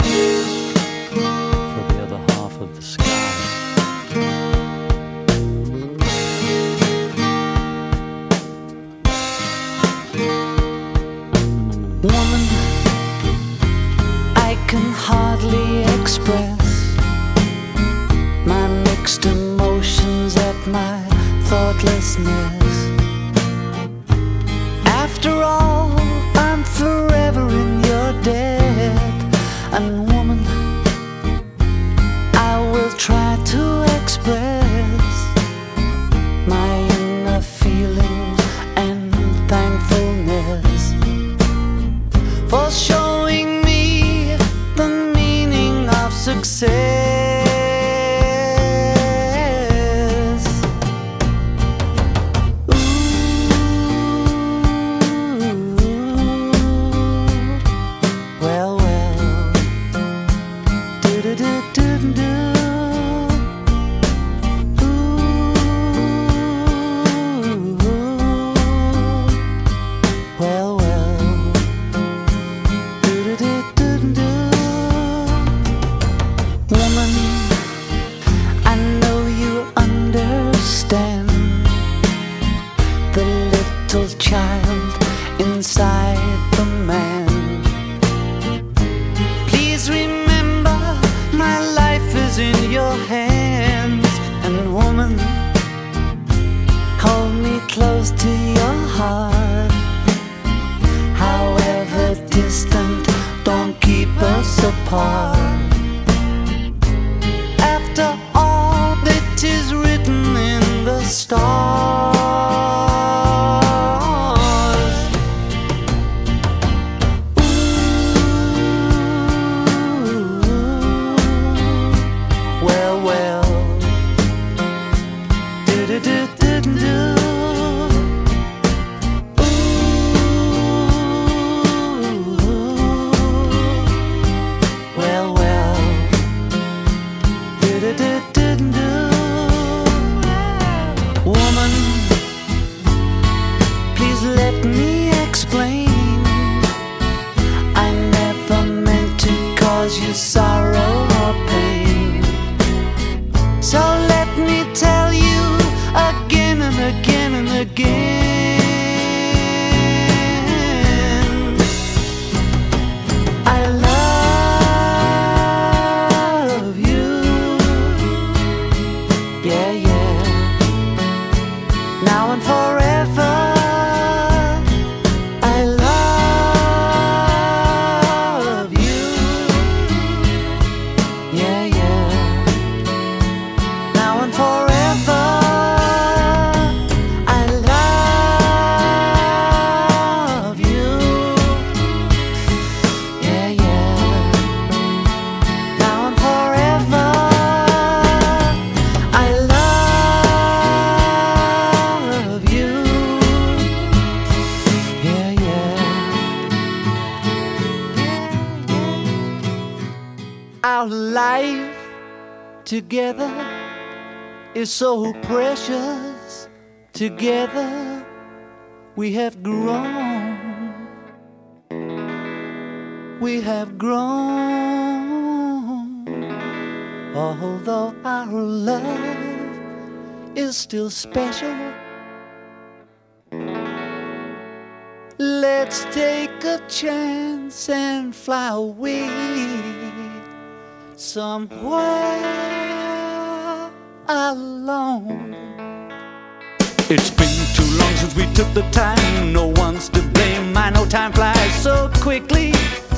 For the other half of the sky. Woman, I can hardly express my mixed emotions at my thoughtlessness. After all, I'm forever in your debt. And woman, I will try to express my inner feelings and thankfulness for showing me the meaning of success. Together is so precious. Together we have grown. We have grown. Although our love is still special, let's take a chance and fly away somewhere alone. It's been too long since we took the time. No one's to blame. I know time flies so quickly.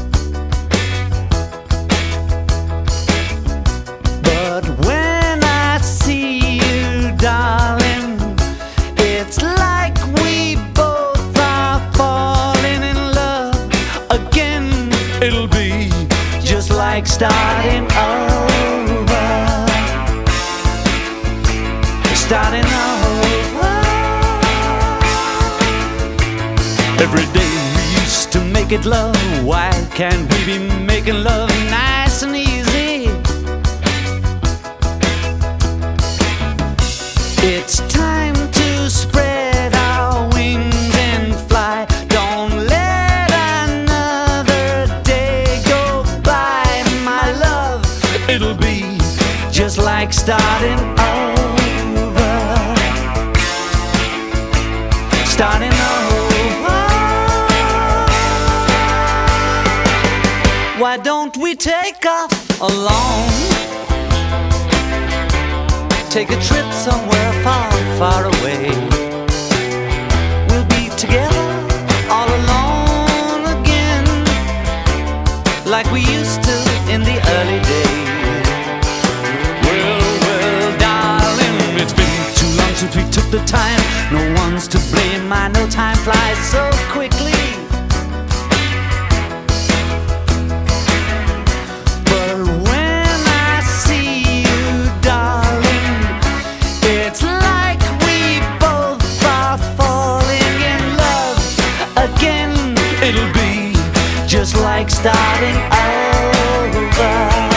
But when I see you, darling, it's like we both are falling in love again. It'll be just like starting over. Starting over. Every day we used to make it love. Why can't we be making love nice and easy? It's time to spread our wings and fly. Don't let another day go by, my love. It'll be just like starting over. Starting over. Why don't we take off alone? Take a trip somewhere far, far away. We'll be together all alone again, like we used to in the early days. Well, well, darling, it's been too long since we took the time. No one's to blame, I know time flies so quickly. It'll be just like starting over.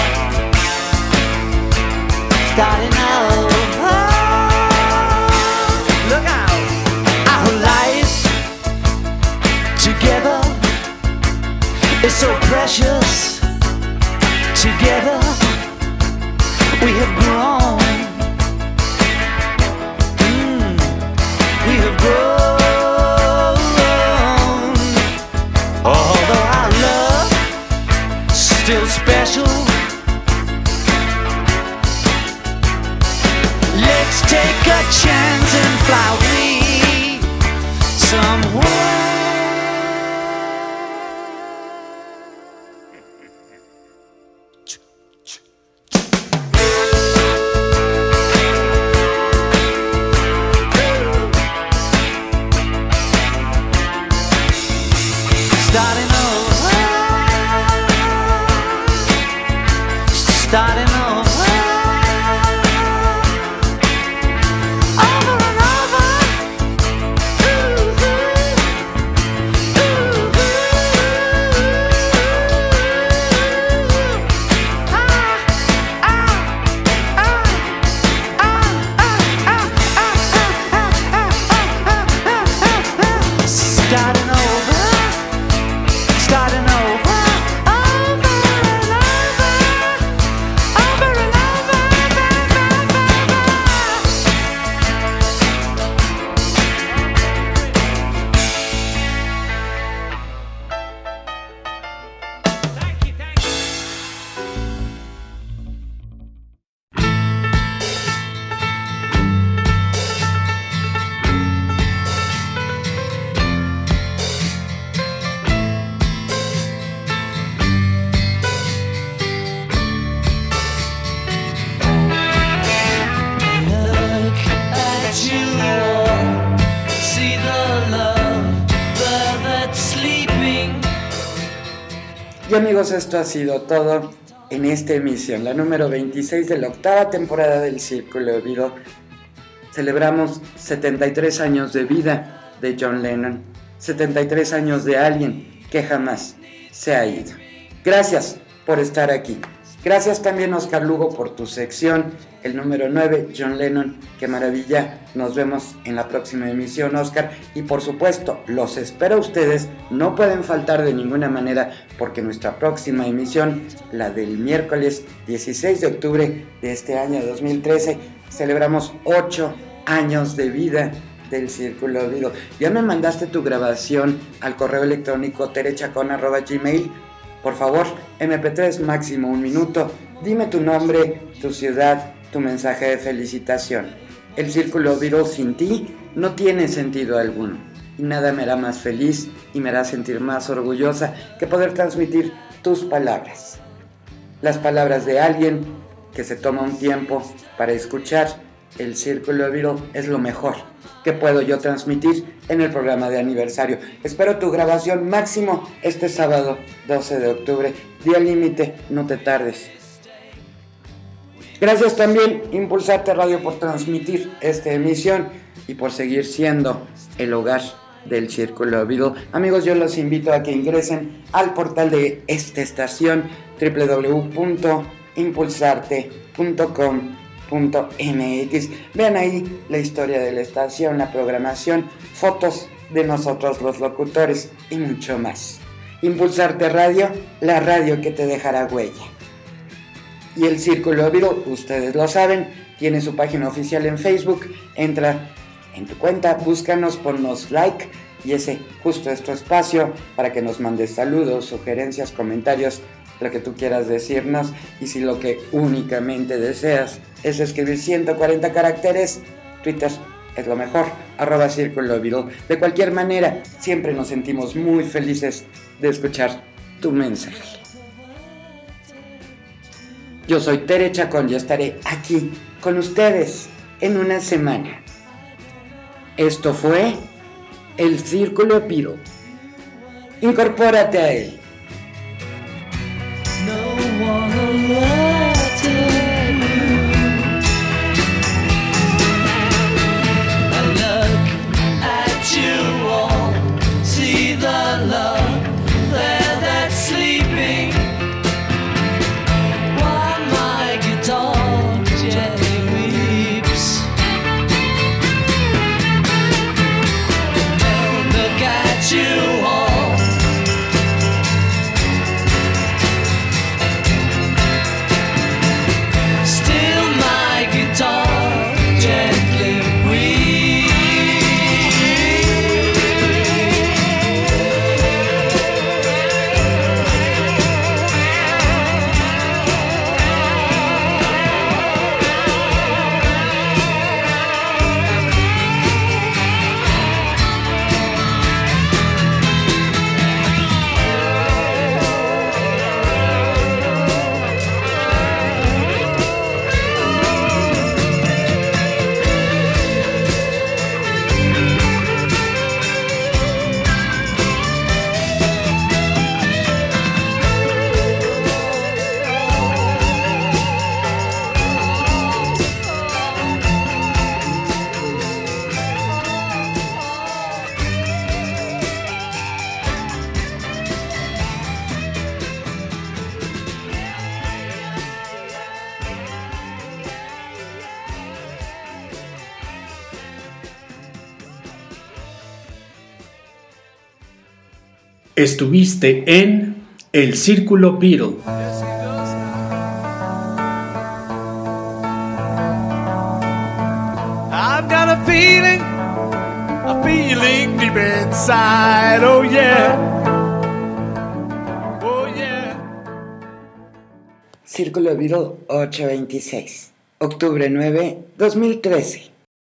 Starting over. Look out. Our life together is so precious. Together we have grown. Mm, we have grown. Although our love still special, let's take a chance and fly away somewhere. Starting over. Starting over. Over and over. Ooh, ooh, ooh, ooh. Ah, ah, ah, ah, ah, ah, ah, ah, ah, ah. Starting over. Starting over, over and over, over and over, Thank you, thank you. Look at you all, see the love that's sleeping. Y amigos, esto ha sido todo en esta emisión, la número veintiséis de la octava temporada del Círculo Beatle. Celebramos setenta y tres años de vida de John Lennon, setenta y tres años de alguien que jamás se ha ido. Gracias por estar aquí. Gracias también, Oscar Lugo, por tu sección, el número nueve, John Lennon. Qué maravilla. Nos vemos en la próxima emisión, Oscar. Y por supuesto, los espero a ustedes. No pueden faltar de ninguna manera, porque nuestra próxima emisión, la del miércoles dieciséis de octubre de este año dos mil trece, celebramos ocho años de vida del Círculo Beatle. Ya me mandaste tu grabación al correo electrónico terechacon arroba gmail. Por favor, eme pe tres máximo un minuto. Dime tu nombre, tu ciudad, tu mensaje de felicitación. El Círculo Beatle sin ti no tiene sentido alguno. Y nada me hará más feliz y me hará sentir más orgullosa que poder transmitir tus palabras. Las palabras de alguien que se toma un tiempo para escuchar el Círculo Beatle es lo mejor que puedo yo transmitir en el programa de aniversario. Espero tu grabación máximo este sábado doce de octubre, día límite, no te tardes. Gracias también Impulsarte Radio por transmitir esta emisión y por seguir siendo el hogar del Círculo Beatle. Amigos, yo los invito a que ingresen al portal de esta estación doble u doble u doble u punto impulsarte punto com punto m x. Vean ahí la historia de la estación, la programación, fotos de nosotros los locutores y mucho más. Impulsarte Radio, la radio que te dejará huella. Y el Círculo Beatle, ustedes lo saben, tiene su página oficial en Facebook. Entra en tu cuenta, búscanos, ponnos like y ese justo es tu espacio para que nos mandes saludos, sugerencias, comentarios, lo que tú quieras decirnos. Y si lo que únicamente deseas es escribir ciento cuarenta caracteres, Twitter es lo mejor, arroba Círculo Beatle. De cualquier manera, siempre nos sentimos muy felices de escuchar tu mensaje. Yo soy Tere Chacón y estaré aquí con ustedes en una semana. Esto fue el Círculo Beatle. Incorpórate a él. No one elected you. I look at you all, see the love there that's sleeping. While my guitar gently weeps. Look at you all. Estuviste en el Círculo Beatle. I've got a feeling, a feeling deep inside, oh yeah, oh yeah. Círculo Beatle ocho veintiséis, octubre nueve, dos mil trece.